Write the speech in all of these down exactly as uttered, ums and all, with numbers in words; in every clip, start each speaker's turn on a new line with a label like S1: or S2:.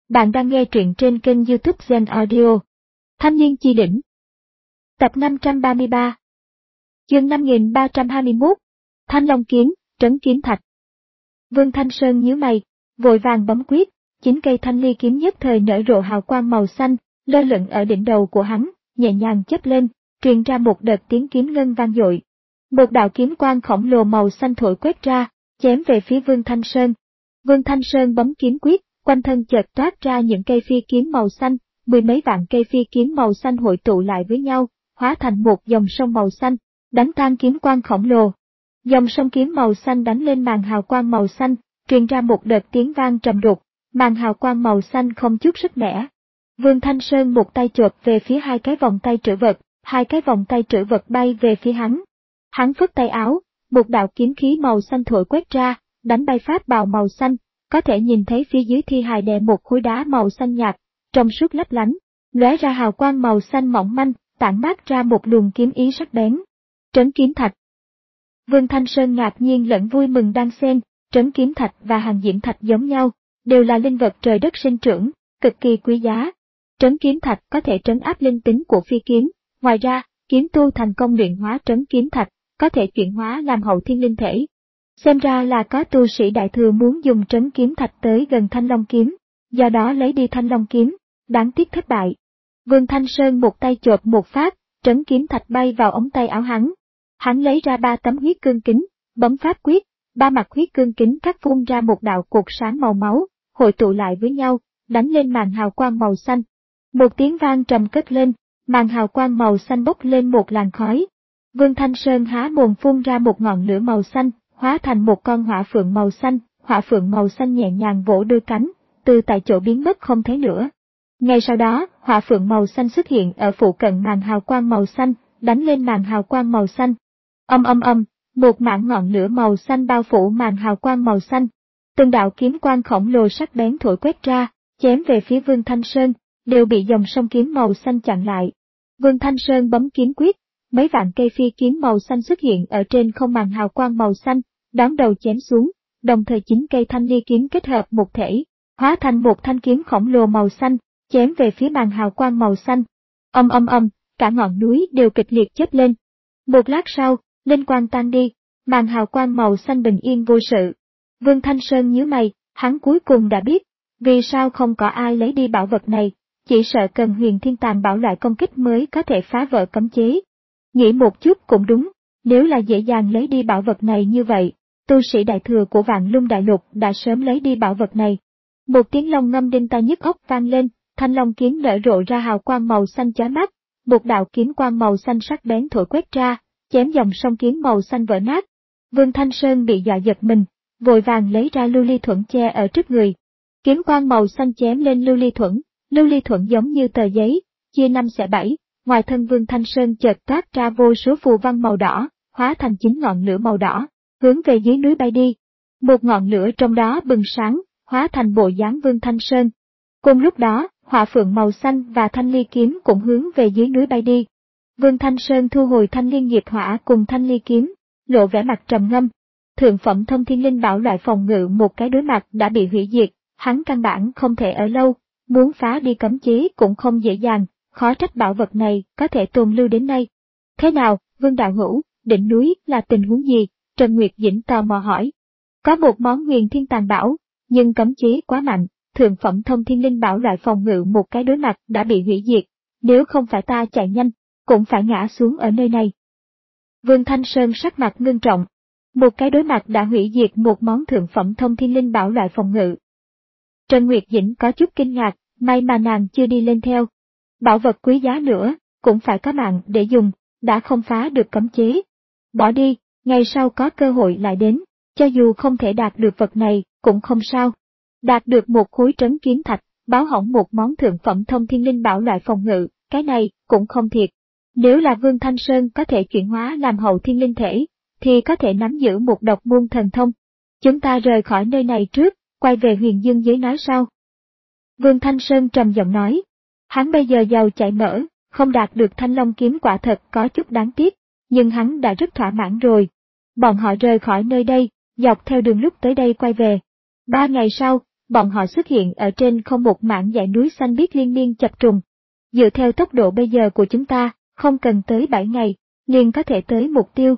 S1: Bạn đang nghe truyện trên kênh YouTube Zen Audio. Thanh niên chi đỉnh. Tập năm trăm ba mươi ba. Chương năm nghìn ba trăm hai mươi mốt. Thanh Long kiếm, trấn kiếm thạch. Vương Thanh Sơn nhíu mày, vội vàng bấm quyết, chín cây thanh ly kiếm nhất thời nở rộ hào quang màu xanh, lơ lửng ở đỉnh đầu của hắn, nhẹ nhàng chớp lên, truyền ra một đợt tiếng kiếm ngân vang dội. Một đạo kiếm quang khổng lồ màu xanh thổi quét ra, chém về phía Vương Thanh Sơn. Vương Thanh Sơn bấm kiếm quyết, quanh thân chợt toát ra những cây phi kiếm màu xanh, mười mấy vạn cây phi kiếm màu xanh hội tụ lại với nhau, hóa thành một dòng sông màu xanh, đánh tan kiếm quang khổng lồ. Dòng sông kiếm màu xanh đánh lên màn hào quang màu xanh, truyền ra một đợt tiếng vang trầm đục, màn hào quang màu xanh không chút sức mẻ. Vương Thanh Sơn một tay chộp về phía hai cái vòng tay trữ vật, hai cái vòng tay trữ vật bay về phía hắn. Hắn phất tay áo, một đạo kiếm khí màu xanh thổi quét ra, đánh bay pháp bào màu xanh. Có thể nhìn thấy phía dưới thi hài đè một khối đá màu xanh nhạt, trong suốt lấp lánh, lóe ra hào quang màu xanh mỏng manh, tản mát ra một luồng kiếm ý sắc bén. Trấn kiếm thạch. Vương Thanh Sơn ngạc nhiên lẫn vui mừng đan xen, trấn kiếm thạch và hàng diễm thạch giống nhau, đều là linh vật trời đất sinh trưởng, cực kỳ quý giá. Trấn kiếm thạch có thể trấn áp linh tính của phi kiếm, ngoài ra, kiếm tu thành công luyện hóa trấn kiếm thạch, có thể chuyển hóa làm hậu thiên linh thể. Xem ra là có tu sĩ đại thừa muốn dùng trấn kiếm thạch tới gần Thanh Long kiếm, do đó lấy đi Thanh Long kiếm, đáng tiếc thất bại. Vương Thanh Sơn một tay chộp một phát, trấn kiếm thạch bay vào ống tay áo hắn. Hắn lấy ra ba tấm huyết cương kính, bấm pháp quyết, ba mặt huyết cương kính cắt phun ra một đạo cột sáng màu máu, hội tụ lại với nhau, đánh lên màn hào quang màu xanh. Một tiếng vang trầm cất lên, màn hào quang màu xanh bốc lên một làn khói. Vương Thanh Sơn há mồm phun ra một ngọn lửa màu xanh, hóa thành một con hỏa phượng màu xanh, hỏa phượng màu xanh nhẹ nhàng vỗ đôi cánh, từ tại chỗ biến mất không thấy nữa. Ngay sau đó, hỏa phượng màu xanh xuất hiện ở phụ cận màn hào quang màu xanh, đánh lên màn hào quang màu xanh. Âm âm âm, một mảng ngọn lửa màu xanh bao phủ màn hào quang màu xanh. Từng đạo kiếm quang khổng lồ sắc bén thổi quét ra, chém về phía Vương Thanh Sơn, đều bị dòng sông kiếm màu xanh chặn lại. Vương Thanh Sơn bấm kiếm quyết, mấy vạn cây phi kiếm màu xanh xuất hiện ở trên không màn hào quang màu xanh, đón đầu chém xuống, đồng thời chín cây thanh ly kiếm kết hợp một thể, hóa thành một thanh kiếm khổng lồ màu xanh, chém về phía màn hào quang màu xanh. Âm âm âm, cả ngọn núi đều kịch liệt chớp lên. Một lát sau, linh quang tan đi, màn hào quang màu xanh bình yên vô sự. Vương Thanh Sơn nhíu mày, hắn cuối cùng đã biết, vì sao không có ai lấy đi bảo vật này, chỉ sợ cần huyền thiên tàn bảo loại công kích mới có thể phá vỡ cấm chế. Nghĩ một chút cũng đúng, nếu là dễ dàng lấy đi bảo vật này như vậy, tu sĩ đại thừa của Vạn Lung Đại Lục đã sớm lấy đi bảo vật này. Một tiếng long ngâm đinh tai nhức óc vang lên, thanh long kiếm nở rộ ra hào quang màu xanh chói mắt, một đạo kiếm quang màu xanh sắc bén thổi quét ra, chém dòng sông kiếm màu xanh vỡ nát. Vương Thanh Sơn bị dọa giật mình, vội vàng lấy ra lưu ly thuẫn che ở trước người. Kiếm quang màu xanh chém lên lưu ly thuẫn, lưu ly thuẫn giống như tờ giấy, chia năm xẻ bảy. Ngoài thân Vương Thanh Sơn chợt toát ra vô số phù văn màu đỏ, hóa thành chín ngọn lửa màu đỏ, hướng về dưới núi bay đi. Một ngọn lửa trong đó bừng sáng, hóa thành bộ dáng Vương Thanh Sơn. Cùng lúc đó, hỏa phượng màu xanh và thanh ly kiếm cũng hướng về dưới núi bay đi. Vương Thanh Sơn thu hồi thanh liên nghiệp hỏa cùng thanh ly kiếm, lộ vẻ mặt trầm ngâm. Thượng phẩm thông thiên linh bảo loại phòng ngự một cái đối mặt đã bị hủy diệt, hắn căn bản không thể ở lâu, muốn phá đi cấm chế cũng không dễ dàng. Khó trách bảo vật này có thể tồn lưu đến nay. Thế nào, Vương Đạo Hữu, đỉnh núi là tình huống gì? Trần Nguyệt Dĩnh tò mò hỏi. Có một món huyền thiên tàn bảo, nhưng cấm chế quá mạnh, thượng phẩm thông thiên linh bảo loại phòng ngự một cái đối mặt đã bị hủy diệt, nếu không phải ta chạy nhanh, cũng phải ngã xuống ở nơi này. Vương Thanh Sơn sắc mặt ngưng trọng. Một cái đối mặt đã hủy diệt một món thượng phẩm thông thiên linh bảo loại phòng ngự. Trần Nguyệt Dĩnh có chút kinh ngạc, may mà nàng chưa đi lên theo. Bảo vật quý giá nữa, cũng phải có mạng để dùng, đã không phá được cấm chế. Bỏ đi, ngày sau có cơ hội lại đến, cho dù không thể đạt được vật này, cũng không sao. Đạt được một khối trấn kiếm thạch, báo hỏng một món thượng phẩm thông thiên linh bảo loại phòng ngự, cái này cũng không thiệt. Nếu là Vương Thanh Sơn có thể chuyển hóa làm hậu thiên linh thể, thì có thể nắm giữ một độc môn thần thông. Chúng ta rời khỏi nơi này trước, quay về huyền dương giới nói sau. Vương Thanh Sơn trầm giọng nói. Hắn bây giờ giàu chảy mỡ, không đạt được thanh long kiếm quả thật có chút đáng tiếc, nhưng hắn đã rất thỏa mãn rồi. Bọn họ rời khỏi nơi đây, dọc theo đường lúc tới đây quay về. Ba ngày sau, bọn họ xuất hiện ở trên không một mảng dãy núi xanh biếc liên miên chập trùng. Dựa theo tốc độ bây giờ của chúng ta, không cần tới bảy ngày, liền có thể tới mục tiêu.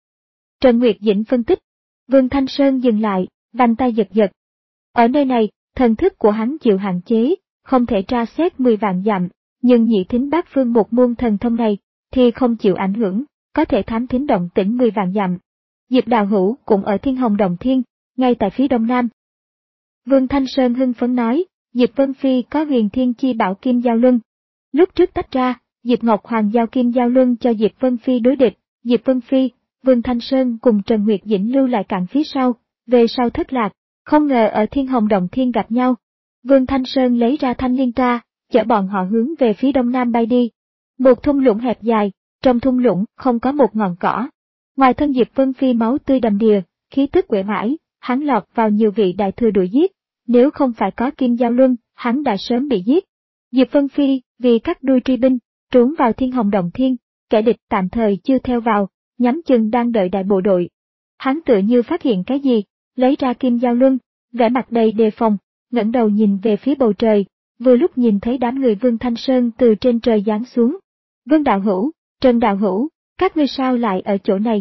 S1: Trần Nguyệt Dĩnh phân tích. Vương Thanh Sơn dừng lại, vành tay giật giật. Ở nơi này, thần thức của hắn chịu hạn chế, không thể tra xét mười vạn dặm, nhưng nhị thính bát phương một môn thần thông này, thì không chịu ảnh hưởng, có thể thám thính động tĩnh mười vạn dặm. Diệp Đạo Hữu cũng ở Thiên Hồng Động Thiên, ngay tại phía đông nam. Vương Thanh Sơn hưng phấn nói, Diệp Vân Phi có huyền thiên chi bảo kim giao luân. Lúc trước tách ra, Diệp Ngọc Hoàng giao kim giao luân cho Diệp Vân Phi đối địch, Diệp Vân Phi, Vương Thanh Sơn cùng Trần Nguyệt Dĩnh lưu lại cản phía sau, về sau thất lạc, không ngờ ở Thiên Hồng Động Thiên gặp nhau. Vương Thanh Sơn lấy ra thanh liên tra, chở bọn họ hướng về phía đông nam bay đi. Một thung lũng hẹp dài, trong thung lũng không có một ngọn cỏ. Ngoài thân Diệp Vân Phi máu tươi đầm đìa, khí tức uể oải, hắn lọt vào nhiều vị đại thừa đuổi giết, nếu không phải có kim giao luân, hắn đã sớm bị giết. Diệp Vân Phi vì cắt đuôi truy binh, trốn vào Thiên Hồng Động Thiên, kẻ địch tạm thời chưa theo vào, nhắm chừng đang đợi đại bộ đội. Hắn tựa như phát hiện cái gì, lấy ra kim giao luân, vẻ mặt đầy đề phòng, ngẩng đầu nhìn về phía bầu trời, vừa lúc nhìn thấy đám người Vương Thanh Sơn từ trên trời giáng xuống. Vương Đạo Hữu, Trần Đạo Hữu, các ngươi sao lại ở chỗ này?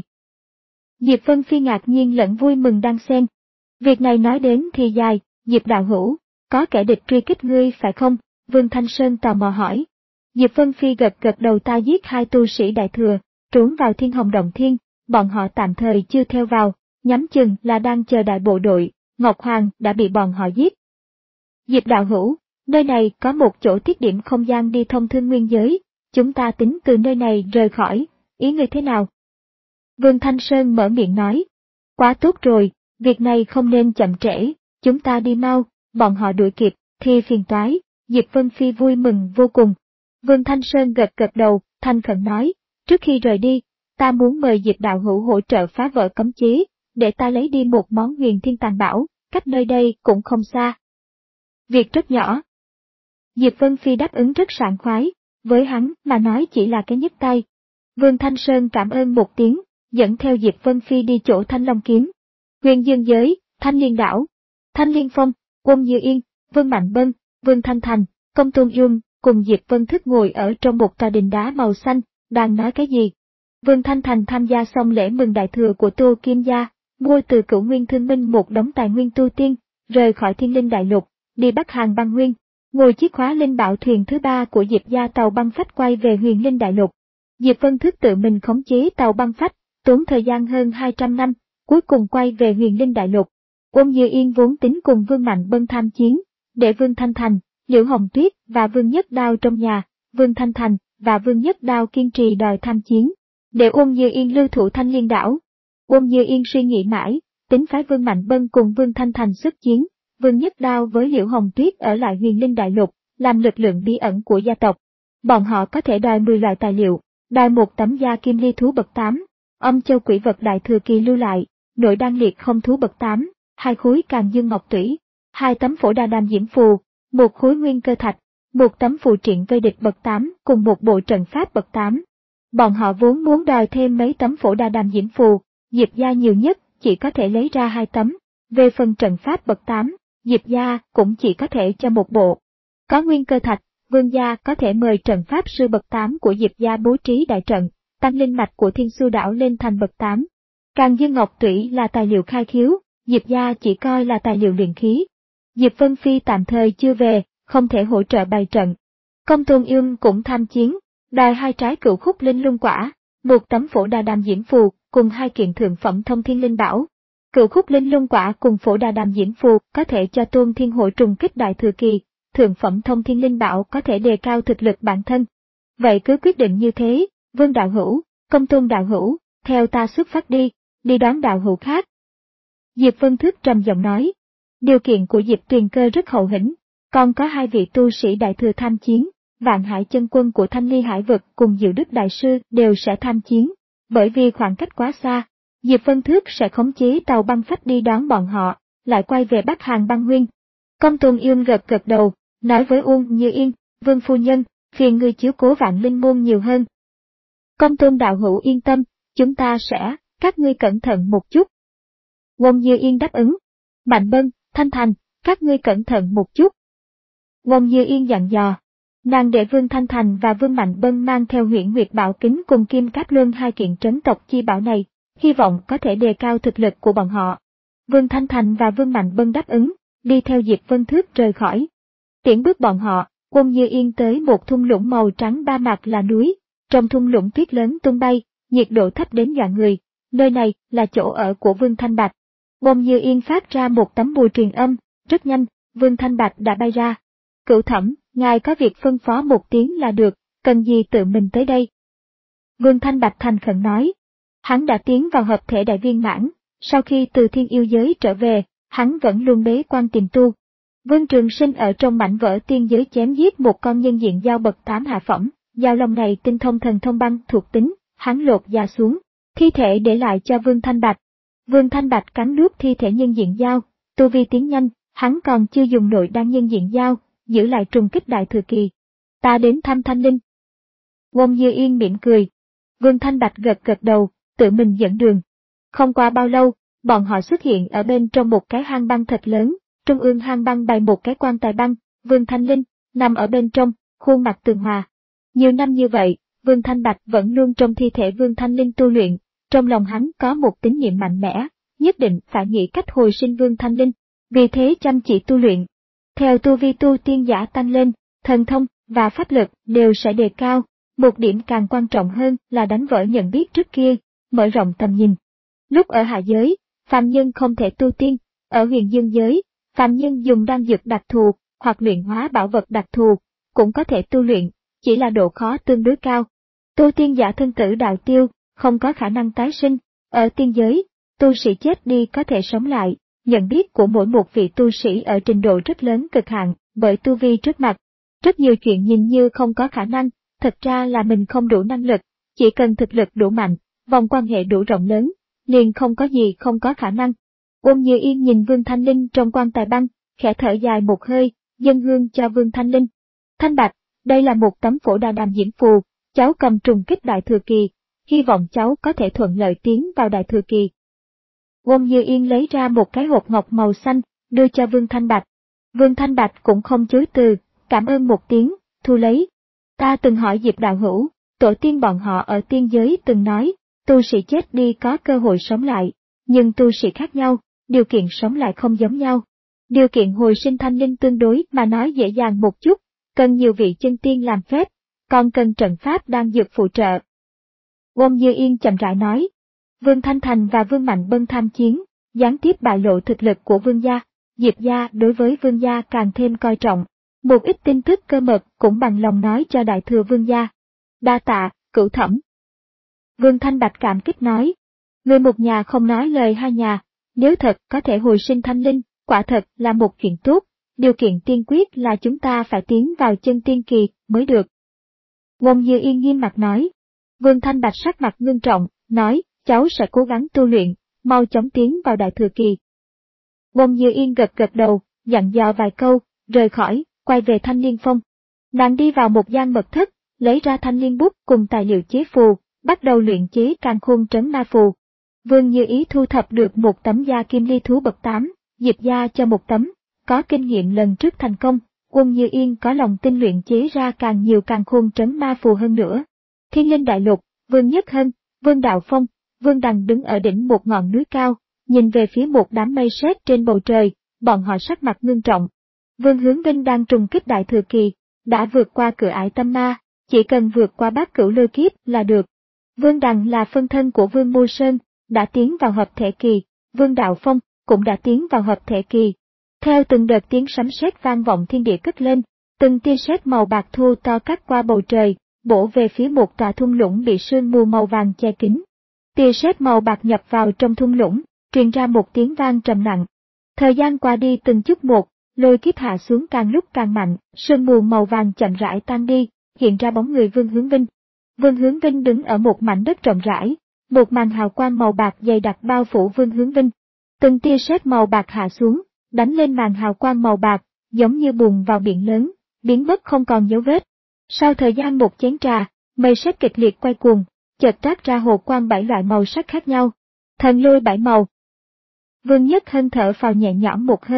S1: Diệp Vân Phi ngạc nhiên lẫn vui mừng đang xen. Việc này nói đến thì dài, Diệp Đạo Hữu, có kẻ địch truy kích ngươi phải không? Vương Thanh Sơn tò mò hỏi. Diệp Vân Phi gật gật đầu, ta giết hai tu sĩ đại thừa, trốn vào Thiên Hồng Động Thiên, bọn họ tạm thời chưa theo vào, nhắm chừng là đang chờ đại bộ đội, Ngọc Hoàng đã bị bọn họ giết. Diệp Đạo Hữu, nơi này có một chỗ tiết điểm không gian đi thông thương nguyên giới, chúng ta tính từ nơi này rời khỏi, ý ngươi thế nào? Vương Thanh Sơn mở miệng nói. Quá tốt rồi, việc này không nên chậm trễ, chúng ta đi mau, bọn họ đuổi kịp, thì phiền toái. Diệp Vân Phi vui mừng vô cùng. Vương Thanh Sơn gật gật đầu, thanh khẩn nói, trước khi rời đi, ta muốn mời Diệp Đạo Hữu hỗ trợ phá vỡ cấm chế, để ta lấy đi một món huyền thiên tàn bảo, cách nơi đây cũng không xa. Việc rất nhỏ. Diệp Vân Phi đáp ứng rất sảng khoái, với hắn mà nói chỉ là cái nhấc tay. Vương Thanh Sơn cảm ơn một tiếng, dẫn theo Diệp Vân Phi đi chỗ Thanh Long Kiếm. Huyền Dương Giới, Thanh Liên Đảo, Thanh Liên Phong, Quân Như Yên, Vương Mạnh Bân, Vương Thanh Thành, Công Tôn Dung cùng Diệp Vân Thức ngồi ở trong một tòa đình đá màu xanh, đang nói cái gì. Vương Thanh Thành tham gia xong lễ mừng đại thừa của Tô Kim Gia, mua từ Cửu Nguyên Thương Minh một đống tài nguyên tu tiên, rời khỏi Thiên Linh Đại Lục, đi Bắc Hàn băng nguyên, ngồi chiếc khóa linh bảo thuyền thứ ba của Diệp gia tàu băng phách quay về Huyền Linh Đại Lục. Diệp Vân Thức tự mình khống chế tàu băng phách, tốn thời gian hơn hai trăm năm, cuối cùng quay về Huyền Linh Đại Lục. Ôn Như Yên vốn tính cùng Vương Mạnh Bân tham chiến, để Vương Thanh Thành, Liễu Hồng Tuyết và Vương Nhất Đao trong nhà, Vương Thanh Thành và Vương Nhất Đao kiên trì đòi tham chiến, để Ôn Như Yên lưu thủ Thanh Liên Đảo. Ôn Như Yên suy nghĩ mãi, tính phái Vương Mạnh Bân cùng Vương Thanh Thành xuất chiến, Vương Nhất Đao với Liễu Hồng Tuyết ở lại Huyền Linh Đại Lục, làm lực lượng bí ẩn của gia tộc. Bọn họ có thể đòi mười loại tài liệu, đòi một tấm da kim ly thú bậc tám, âm châu quỷ vật đại thừa kỳ lưu lại, nội đan liệt không thú bậc tám, hai khối càng dương ngọc tủy, hai tấm phổ đà đàm diễm phù, một khối nguyên cơ thạch, một tấm phù triện vây địch bậc tám cùng một bộ trận pháp bậc tám. Bọn họ vốn muốn đòi thêm mấy tấm phổ đà đàm diễm phù, Diệp gia nhiều nhất chỉ có thể lấy ra hai tấm, về phần trận pháp bậc tám, Diệp gia cũng chỉ có thể cho một bộ. Có nguyên cơ thạch, Vương gia có thể mời trận pháp sư bậc tám của Diệp gia bố trí đại trận, tăng linh mạch của Thiên Xu Đảo lên thành bậc tám. Càng dương ngọc tủy là tài liệu khai khiếu, Diệp gia chỉ coi là tài liệu luyện khí. Diệp Vân Phi tạm thời chưa về, không thể hỗ trợ bày trận. Công Tôn Ương cũng tham chiến, đòi hai trái cửu khúc linh luân quả, một tấm phổ đà đàm diễm phù cùng hai kiện thượng phẩm thông thiên linh bảo. Cửu khúc linh luân quả cùng phổ đà đàm diễm phù có thể cho Tôn Thiên Hội trùng kích đại thừa kỳ, thượng phẩm thông thiên linh bảo có thể đề cao thực lực bản thân. Vậy cứ quyết định như thế, Vương đạo hữu, Công Tôn đạo hữu, theo ta xuất phát đi, đi đón đạo hữu khác. Diệp Vân Thức trầm giọng nói. Điều kiện của Diệp Tuyền Cơ rất hậu hĩnh, còn có hai vị tu sĩ đại thừa tham chiến, Vạn Hải chân quân của Thanh Ly Hải vực cùng Diệu Đức đại sư đều sẽ tham chiến, bởi vì khoảng cách quá xa, Diệp Vân Thước sẽ khống chế tàu băng phách đi đón bọn họ, lại quay về Bắc Hàn băng nguyên. Công Tôn Yên gật gật đầu, nói với Uông Như Yên, Vương phu nhân, phiền ngươi chiếu cố Vạn Linh môn nhiều hơn. Công Tôn đạo hữu yên tâm, chúng ta sẽ, các ngươi cẩn thận một chút. Uông Như Yên đáp ứng. Mạnh Bân, Thanh Thành, các ngươi cẩn thận một chút. Wong Như Yên dặn dò. Nàng để Vương Thanh Thành và Vương Mạnh Bân mang theo Huyễn Nguyệt Bảo Kính cùng Kim Cáp Luân hai kiện trấn tộc chi bảo này, hy vọng có thể đề cao thực lực của bọn họ. Vương Thanh Thành và Vương Mạnh Bân đáp ứng, đi theo Diệp Vân Thước rời khỏi. Tiễn bước bọn họ, Wong Như Yên tới một thung lũng màu trắng ba mặt là núi, trong thung lũng tuyết lớn tung bay, nhiệt độ thấp đến dọa người, nơi này là chỗ ở của Vương Thanh Bạch. Wong Như Yên phát ra một tấm bùa truyền âm, rất nhanh, Vương Thanh Bạch đã bay ra. Cửu Thẩm, ngài có việc phân phó một tiếng là được, cần gì tự mình tới đây? Vương Thanh Bạch thành khẩn nói. Hắn đã tiến vào hợp thể đại viên mãn, sau khi từ thiên yêu giới trở về, hắn vẫn luôn bế quan tìm tu. Vương Trường Sinh ở trong mảnh vỡ tiên giới chém giết một con nhân diện dao bậc tám hạ phẩm, dao long này tinh thông thần thông băng thuộc tính, hắn lột da xuống, thi thể để lại cho Vương Thanh Bạch. Vương Thanh Bạch cắn nuốt thi thể nhân diện dao, tu vi tiến nhanh, hắn còn chưa dùng nội đan nhân diện dao, giữ lại trùng kích đại thừa kỳ. Ta đến thăm Thanh Linh. Wong Như Yên mỉm cười. Vương Thanh Bạch gật gật đầu, tự mình dẫn đường. Không qua bao lâu, bọn họ xuất hiện ở bên trong một cái hang băng thật lớn, trung ương hang băng bày một cái quan tài băng, Vương Thanh Linh nằm ở bên trong, khuôn mặt tường hòa. Nhiều năm như vậy, Vương Thanh Bạch vẫn luôn trong thi thể Vương Thanh Linh tu luyện, trong lòng hắn có một tín niệm mạnh mẽ, nhất định phải nghĩ cách hồi sinh Vương Thanh Linh, vì thế chăm chỉ tu luyện. Theo tu vi tu tiên giả tăng lên, thần thông và pháp lực đều sẽ đề cao, một điểm càng quan trọng hơn là đánh vỡ nhận biết trước kia, mở rộng tầm nhìn. Lúc ở hạ giới, phàm nhân không thể tu tiên, ở huyền dương giới, phàm nhân dùng đan dược đặc thù hoặc luyện hóa bảo vật đặc thù, cũng có thể tu luyện, chỉ là độ khó tương đối cao. Tu tiên giả thân tử đạo tiêu, không có khả năng tái sinh, ở tiên giới, tu sĩ chết đi có thể sống lại, nhận biết của mỗi một vị tu sĩ ở trình độ rất lớn cực hạn, bởi tu vi trước mặt. Rất nhiều chuyện nhìn như không có khả năng, thật ra là mình không đủ năng lực, chỉ cần thực lực đủ mạnh, vòng quan hệ đủ rộng lớn, liền không có gì không có khả năng. Wong Như Yên nhìn Vương Thanh Linh trong quan tài băng, khẽ thở dài một hơi, dâng hương cho Vương Thanh Linh. Thanh Bạch, đây là một tấm phổ đà đàm diễm phù, cháu cầm trùng kích đại thừa kỳ, hy vọng cháu có thể thuận lợi tiến vào đại thừa kỳ. Wong Như Yên lấy ra một cái hộp ngọc màu xanh, đưa cho Vương Thanh Bạch. Vương Thanh Bạch cũng không chối từ, cảm ơn một tiếng, thu lấy. Ta từng hỏi Diệp đạo hữu, tổ tiên bọn họ ở tiên giới từng nói, tu sĩ chết đi có cơ hội sống lại, nhưng tu sĩ khác nhau, điều kiện sống lại không giống nhau. Điều kiện hồi sinh Thanh Linh tương đối mà nói dễ dàng một chút, cần nhiều vị chân tiên làm phép, còn cần trận pháp đang dược phụ trợ. Wong Như Yên chậm rãi nói, Vương Thanh Thành và Vương Mạnh Bân tham chiến, gián tiếp bại lộ thực lực của Vương gia, Diệp gia đối với Vương gia càng thêm coi trọng. Một ít tin tức cơ mật cũng bằng lòng nói cho đại thừa Vương gia. Đa tạ, Cửu Thẩm. Vương Thanh Bạch cảm kích nói, người một nhà không nói lời hai nhà, nếu thật có thể hồi sinh Thanh Linh, quả thật là một chuyện tốt, điều kiện tiên quyết là chúng ta phải tiến vào chân tiên kỳ mới được. Wong Như Yên nghiêm mặt nói. Vương Thanh Bạch sắc mặt ngưng trọng, nói, cháu sẽ cố gắng tu luyện, mau chóng tiến vào đại thừa kỳ. Wong Như Yên gật gật đầu, dặn dò vài câu, rời khỏi, quay về Thanh Liên Phong. Nàng đi vào một gian mật thất, lấy ra thanh liên bút cùng tài liệu chế phù, bắt đầu luyện chế càn khôn trấn ma phù. Vương Như Ý thu thập được một tấm da kim ly thú bậc tám, Diệp gia cho một tấm, có kinh nghiệm lần trước thành công, Wong Như Yên có lòng tin luyện chế ra càng nhiều càn khôn trấn ma phù hơn nữa. Thiên Linh Đại Lục, Vương Nhất Hân, Vương Đạo Phong, Vương Đằng đứng ở đỉnh một ngọn núi cao, nhìn về phía một đám mây sét trên bầu trời, bọn họ sắc mặt ngưng trọng. Vương Hướng Vinh đang trùng kích đại thừa kỳ, đã vượt qua cửa ải tâm ma, chỉ cần vượt qua bát cửu lôi kiếp là được. Vương Đằng là phân thân của Vương Mưu Sơn, đã tiến vào hợp thể kỳ, Vương Đạo Phong cũng đã tiến vào hợp thể kỳ. Theo từng đợt tiếng sấm sét vang vọng thiên địa cất lên, từng tia sét màu bạc thu to cắt qua bầu trời, bổ về phía một tòa thung lũng bị sương mù màu vàng che kín. Tia sét màu bạc nhập vào trong thung lũng, truyền ra một tiếng vang trầm nặng. Thời gian qua đi từng chút một, lôi kiếp hạ xuống càng lúc càng mạnh, sương mù màu vàng chậm rãi tan đi, hiện ra bóng người Vương Hướng Vinh. Vương Hướng Vinh đứng ở một mảnh đất rộng rãi, một màn hào quang màu bạc dày đặc bao phủ Vương Hướng Vinh. Từng tia sét màu bạc hạ xuống, đánh lên màn hào quang màu bạc, giống như bùn vào biển lớn, biến mất không còn dấu vết. Sau thời gian một chén trà, mây sét kịch liệt quay cuồng, chợt trát ra hồ quang bảy loại màu sắc khác nhau. Thần lôi bảy màu. Vương Nhất Hân thở phào nhẹ nhõm một hơi,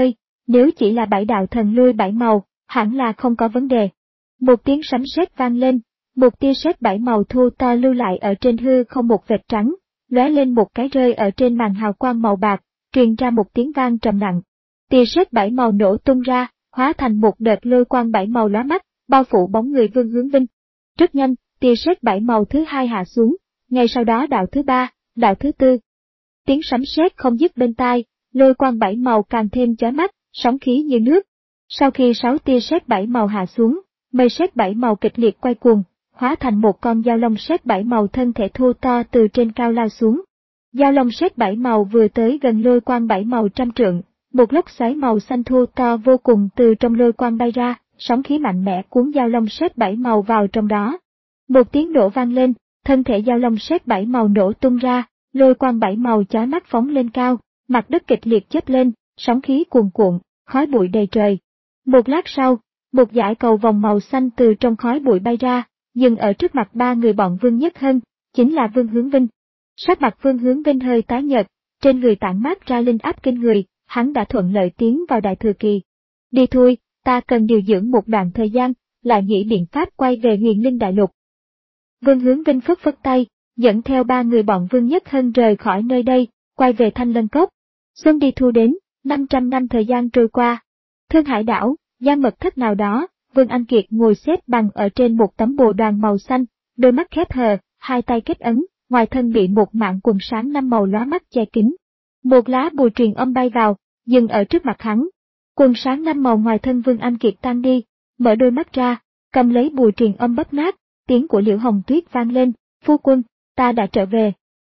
S1: nếu chỉ là bảy đạo thần lôi bảy màu, hẳn là không có vấn đề. Một tiếng sấm sét vang lên, một tia sét bảy màu thu to lưu lại ở trên hư không một vệt trắng, lóe lên một cái rơi ở trên màn hào quang màu bạc, truyền ra một tiếng vang trầm nặng. Tia sét bảy màu nổ tung ra, hóa thành một đợt lôi quang bảy màu lóa mắt, bao phủ bóng người Vương Hướng Vinh. Rất nhanh, tia sét bảy màu thứ hai hạ xuống, ngay sau đó đạo thứ ba, đạo thứ tư. Tiếng sấm sét không dứt bên tai, lôi quang bảy màu càng thêm chói mắt, sóng khí như nước. Sau khi sáu tia sét bảy màu hạ xuống, mây sét bảy màu kịch liệt quay cuồng, hóa thành một con dao long sét bảy màu thân thể thô to từ trên cao lao xuống. Dao long sét bảy màu vừa tới gần lôi quang bảy màu trăm trượng, một lốc xoáy màu xanh thô to vô cùng từ trong lôi quang bay ra, sóng khí mạnh mẽ cuốn dao long sét bảy màu vào trong đó. Một tiếng nổ vang lên, thân thể dao long sét bảy màu nổ tung ra, lôi quang bảy màu chói mắt phóng lên cao, mặt đất kịch liệt chớp lên, sóng khí cuồn cuộn, khói bụi đầy trời. Một lát sau, một dải cầu vòng màu xanh từ trong khói bụi bay ra, dừng ở trước mặt ba người bọn Vương Nhất Hân, chính là Vương Hướng Vinh. Sắc mặt Vương Hướng Vinh hơi tái nhợt, trên người tản mát ra linh áp kinh người, hắn đã thuận lợi tiến vào Đại Thừa Kỳ. Đi thôi, ta cần điều dưỡng một đoạn thời gian, lại nghĩ biện pháp quay về Huyền Linh Đại Lục. Vương Hướng Vinh phất phất tay, dẫn theo ba người bọn Vương Nhất Hân rời khỏi nơi đây, quay về Thanh Lân Cốc. Xuân đi thu đến, năm trăm năm thời gian trôi qua. Thương Hải đảo, gian mật thất nào đó, Vương Anh Kiệt ngồi xếp bằng ở trên một tấm bồ đoàn màu xanh, đôi mắt khép hờ, hai tay kết ấn, ngoài thân bị một mảng quần sáng năm màu lóa mắt che kín. Một lá bùa truyền âm bay vào, dừng ở trước mặt hắn. Quần sáng năm màu ngoài thân Vương Anh Kiệt tan đi, mở đôi mắt ra, cầm lấy bùa truyền âm bóp nát, tiếng của Liễu Hồng Tuyết vang lên, phu quân, ta đã trở về.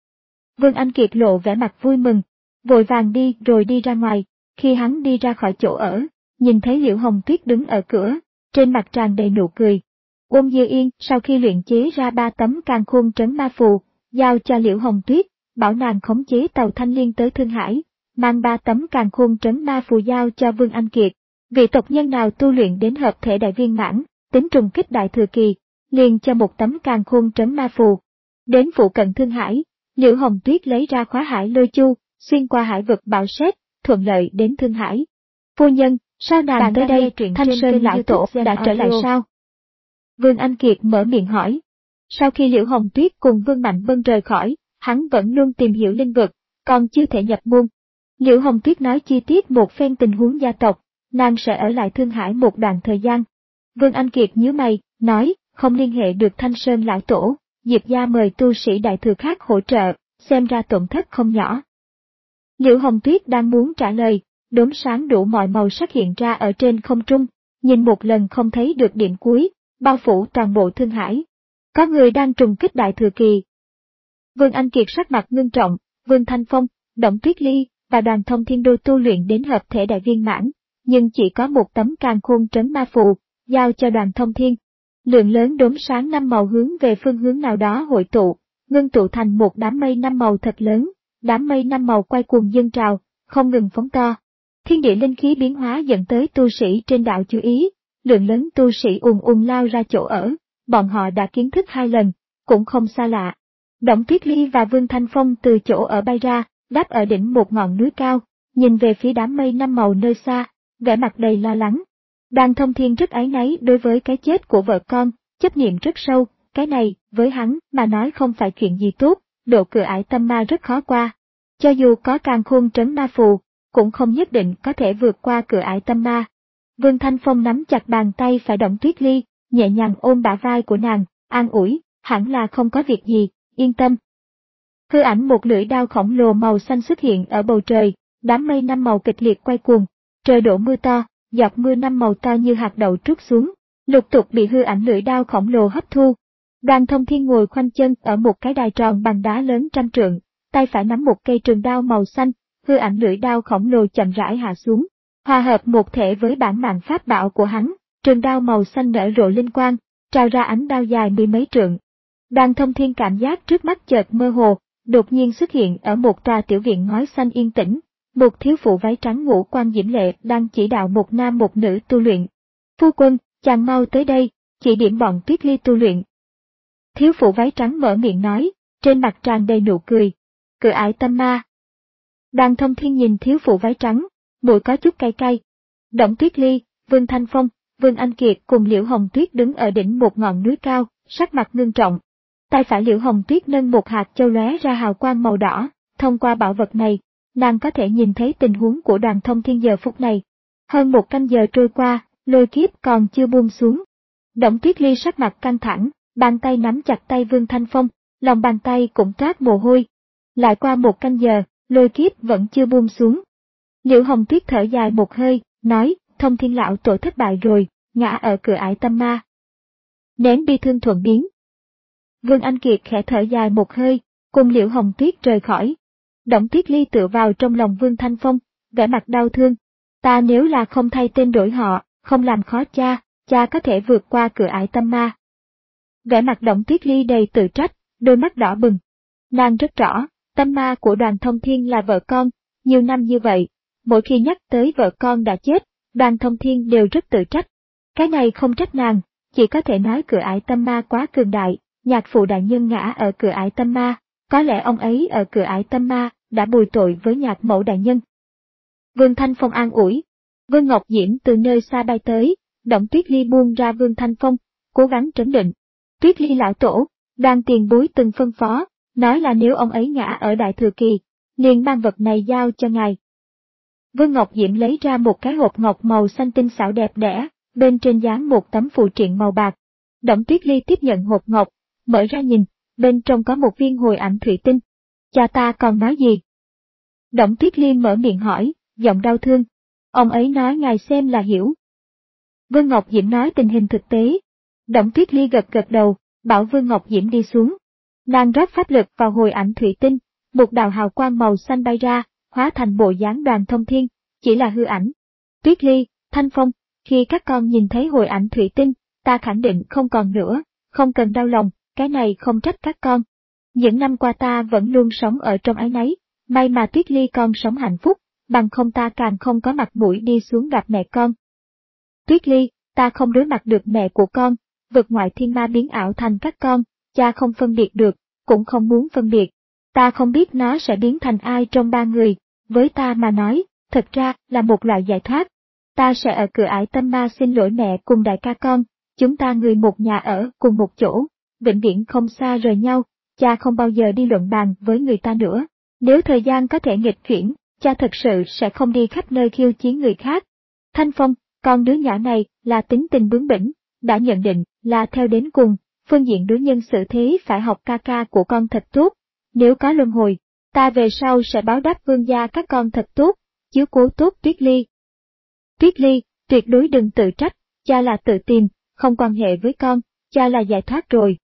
S1: Vương Anh Kiệt lộ vẻ mặt vui mừng, vội vàng đi rồi đi ra ngoài, khi hắn đi ra khỏi chỗ ở, nhìn thấy Liễu Hồng Tuyết đứng ở cửa, trên mặt tràn đầy nụ cười. Uông Dư Yên sau khi luyện chế ra ba tấm càn khôn trấn ma phù, giao cho Liễu Hồng Tuyết, bảo nàng khống chế tàu Thanh Liên tới Thương Hải, mang ba tấm càn khôn trấn ma phù giao cho Vương Anh Kiệt. Vị tộc nhân nào tu luyện đến hợp thể đại viên mãn, tính trùng kích Đại Thừa Kỳ, liền cho một tấm càn khôn trấn ma phù. Đến phụ cận Thương Hải, Liễu Hồng Tuyết lấy ra khóa hải lôi chu, xuyên qua hải vực bão sét, thuận lợi đến Thương Hải. Phu nhân, sao nàng Bạn tới đây, Thanh Sơn lão tổ đã trở lại sao? Vương Anh Kiệt mở miệng hỏi. Sau khi Liễu Hồng Tuyết cùng Vương Mạnh Bân rời khỏi, hắn vẫn luôn tìm hiểu linh vực, còn chưa thể nhập môn. Liễu Hồng Tuyết nói chi tiết một phen tình huống gia tộc, nàng sẽ ở lại Thương Hải một đoạn thời gian. Vương Anh Kiệt nhíu mày, nói, không liên hệ được Thanh Sơn lão tổ, Diệp gia mời tu sĩ đại thừa khác hỗ trợ, xem ra tổn thất không nhỏ. Liễu Hồng Tuyết đang muốn trả lời, đốm sáng đủ mọi màu sắc hiện ra ở trên không trung, nhìn một lần không thấy được điểm cuối, bao phủ toàn bộ Thương Hải. Có người đang trùng kích Đại Thừa Kỳ. Vương Anh Kiệt sắc mặt ngưng trọng, Vương Thanh Phong, Đổng Tuyết Ly và Đoàn Thông Thiên Đô tu luyện đến hợp thể đại viên mãn, nhưng chỉ có một tấm càn khôn trấn ma phù, giao cho Đoàn Thông Thiên. Lượng lớn đốm sáng năm màu hướng về phương hướng nào đó hội tụ, ngưng tụ thành một đám mây năm màu thật lớn, đám mây năm màu quay cuồng dâng trào, không ngừng phóng to. Thiên địa linh khí biến hóa dẫn tới tu sĩ trên đạo chú ý, lượng lớn tu sĩ ùn ùn lao ra chỗ ở, bọn họ đã kiến thức hai lần, cũng không xa lạ. Đổng Tuyết Ly và Vương Thanh Phong từ chỗ ở bay ra, đáp ở đỉnh một ngọn núi cao, nhìn về phía đám mây năm màu nơi xa, vẻ mặt đầy lo lắng. Đoàn Thông Thiên rất áy náy đối với cái chết của vợ con, chấp niệm rất sâu, cái này, với hắn, mà nói không phải chuyện gì tốt, độ cửa ải tâm ma rất khó qua. Cho dù có càn khôn trấn ma phù, cũng không nhất định có thể vượt qua cửa ải tâm ma. Vương Thanh Phong nắm chặt bàn tay phải Đổng Tuyết Ly, nhẹ nhàng ôm bả vai của nàng, an ủi, hẳn là không có việc gì, yên tâm. Hư ảnh một lưỡi đao khổng lồ màu xanh xuất hiện ở bầu trời, đám mây năm màu kịch liệt quay cuồng, trời đổ mưa to, giọt mưa năm màu to như hạt đậu trút xuống, lục tục bị hư ảnh lưỡi đao khổng lồ hấp thu. Đoàn Thông Thiên ngồi khoanh chân ở một cái đài tròn bằng đá lớn trăm trượng, tay phải nắm một cây trường đao màu xanh, hư ảnh lưỡi đao khổng lồ chậm rãi hạ xuống, hòa hợp một thể với bản mạng pháp bảo của hắn, trường đao màu xanh nở rộ linh quang, trào ra ánh đao dài mười mấy trượng. Đoàn Thông Thiên cảm giác trước mắt chợt mơ hồ, đột nhiên xuất hiện ở một tòa tiểu viện ngói xanh yên tĩnh, một thiếu phụ váy trắng ngũ quan diễm lệ đang chỉ đạo một nam một nữ tu luyện. Phu quân, chàng mau tới đây, chỉ điểm bọn Tuyết Ly tu luyện. Thiếu phụ váy trắng mở miệng nói, trên mặt tràn đầy nụ cười. Cửa ải tâm ma. Đoàn Thông Thiên nhìn thiếu phụ váy trắng, mũi có chút cay cay, Đổng Tuyết Ly, Vương Thanh Phong, Vương Anh Kiệt cùng Liễu Hồng Tuyết đứng ở đỉnh một ngọn núi cao, sắc mặt ngưng trọng. Tay phải Liễu Hồng Tuyết nâng một hạt châu lóe ra hào quang màu đỏ, thông qua bảo vật này, nàng có thể nhìn thấy tình huống của Đoàn Thông Thiên giờ phút này. Hơn một canh giờ trôi qua, lôi kiếp còn chưa buông xuống. Đổng Tuyết Ly sắc mặt căng thẳng, bàn tay nắm chặt tay Vương Thanh Phong, lòng bàn tay cũng toát mồ hôi. Lại qua một canh giờ, lôi kiếp vẫn chưa buông xuống. Liễu Hồng Tuyết thở dài một hơi, nói, Thông Thiên lão tổ thất bại rồi, ngã ở cửa ải tâm ma. Nén bi thương thuận biến. Vương Anh Kiệt khẽ thở dài một hơi, cùng Liễu Hồng Tuyết rời khỏi. Đổng Tuyết Ly tựa vào trong lòng Vương Thanh Phong, vẻ mặt đau thương. Ta nếu là không thay tên đổi họ, không làm khó cha, cha có thể vượt qua cửa ải tâm ma. Vẻ mặt Đổng Tuyết Ly đầy tự trách, đôi mắt đỏ bừng. Nàng rất rõ, tâm ma của Đoàn Thông Thiên là vợ con, nhiều năm như vậy, mỗi khi nhắc tới vợ con đã chết, Đoàn Thông Thiên đều rất tự trách. Cái này không trách nàng, chỉ có thể nói cửa ải tâm ma quá cường đại, nhạc phụ đại nhân ngã ở cửa ải tâm ma, có lẽ ông ấy ở cửa ải tâm ma đã bùi tội với nhạc mẫu đại nhân. Vương Thanh Phong an ủi. Vương Ngọc Diễm từ nơi xa bay tới, Đổng Tuyết Ly buông ra Vương Thanh Phong, cố gắng trấn định. Tuyết Ly lão tổ, Đoàn tiền bối từng phân phó, nói là nếu ông ấy ngã ở Đại Thừa Kỳ, liền mang vật này giao cho ngài. Vương Ngọc Diễm lấy ra một cái hộp ngọc màu xanh tinh xảo đẹp đẽ, bên trên dán một tấm phù triện màu bạc. Đổng Tuyết Ly tiếp nhận hộp ngọc, mở ra nhìn, bên trong có một viên hồi ảnh thủy tinh. Cha ta còn nói gì? Đổng Tuyết Ly mở miệng hỏi, giọng đau thương. Ông ấy nói ngài xem là hiểu. Vương Ngọc Diễm nói tình hình thực tế. Đổng Tuyết Ly gật gật đầu, bảo Vương Ngọc Diễm đi xuống. Nàng rót pháp lực vào hồi ảnh thủy tinh, một đạo hào quang màu xanh bay ra, hóa thành bộ dáng Đoàn Thông Thiên, chỉ là hư ảnh. Tuyết Ly, Thanh Phong, khi các con nhìn thấy hồi ảnh thủy tinh, ta khẳng định không còn nữa, không cần đau lòng, cái này không trách các con. Những năm qua ta vẫn luôn sống ở trong áy náy, may mà Tuyết Ly con sống hạnh phúc, bằng không ta càng không có mặt mũi đi xuống gặp mẹ con. Tuyết Ly, ta không đối mặt được mẹ của con, vực ngoại thiên ma biến ảo thành các con, cha không phân biệt được, cũng không muốn phân biệt. Ta không biết nó sẽ biến thành ai trong ba người, với ta mà nói, thật ra là một loại giải thoát. Ta sẽ ở cửa ải tâm ma xin lỗi mẹ cùng đại ca con, chúng ta người một nhà ở cùng một chỗ, vĩnh viễn không xa rời nhau, cha không bao giờ đi luận bàn với người ta nữa. Nếu thời gian có thể nghịch chuyển, cha thật sự sẽ không đi khắp nơi khiêu chiến người khác. Thanh Phong, con đứa nhỏ này là tính tình bướng bỉnh, đã nhận định là theo đến cùng, phương diện đối nhân xử thế phải học ca ca của con thật tốt. Nếu có luân hồi, ta về sau sẽ báo đáp vương gia các con thật tốt, chiếu cố tốt Tuyết Ly. Tuyết Ly, tuyệt đối đừng tự trách, cha là tự tìm, không quan hệ với con, cha là giải thoát rồi.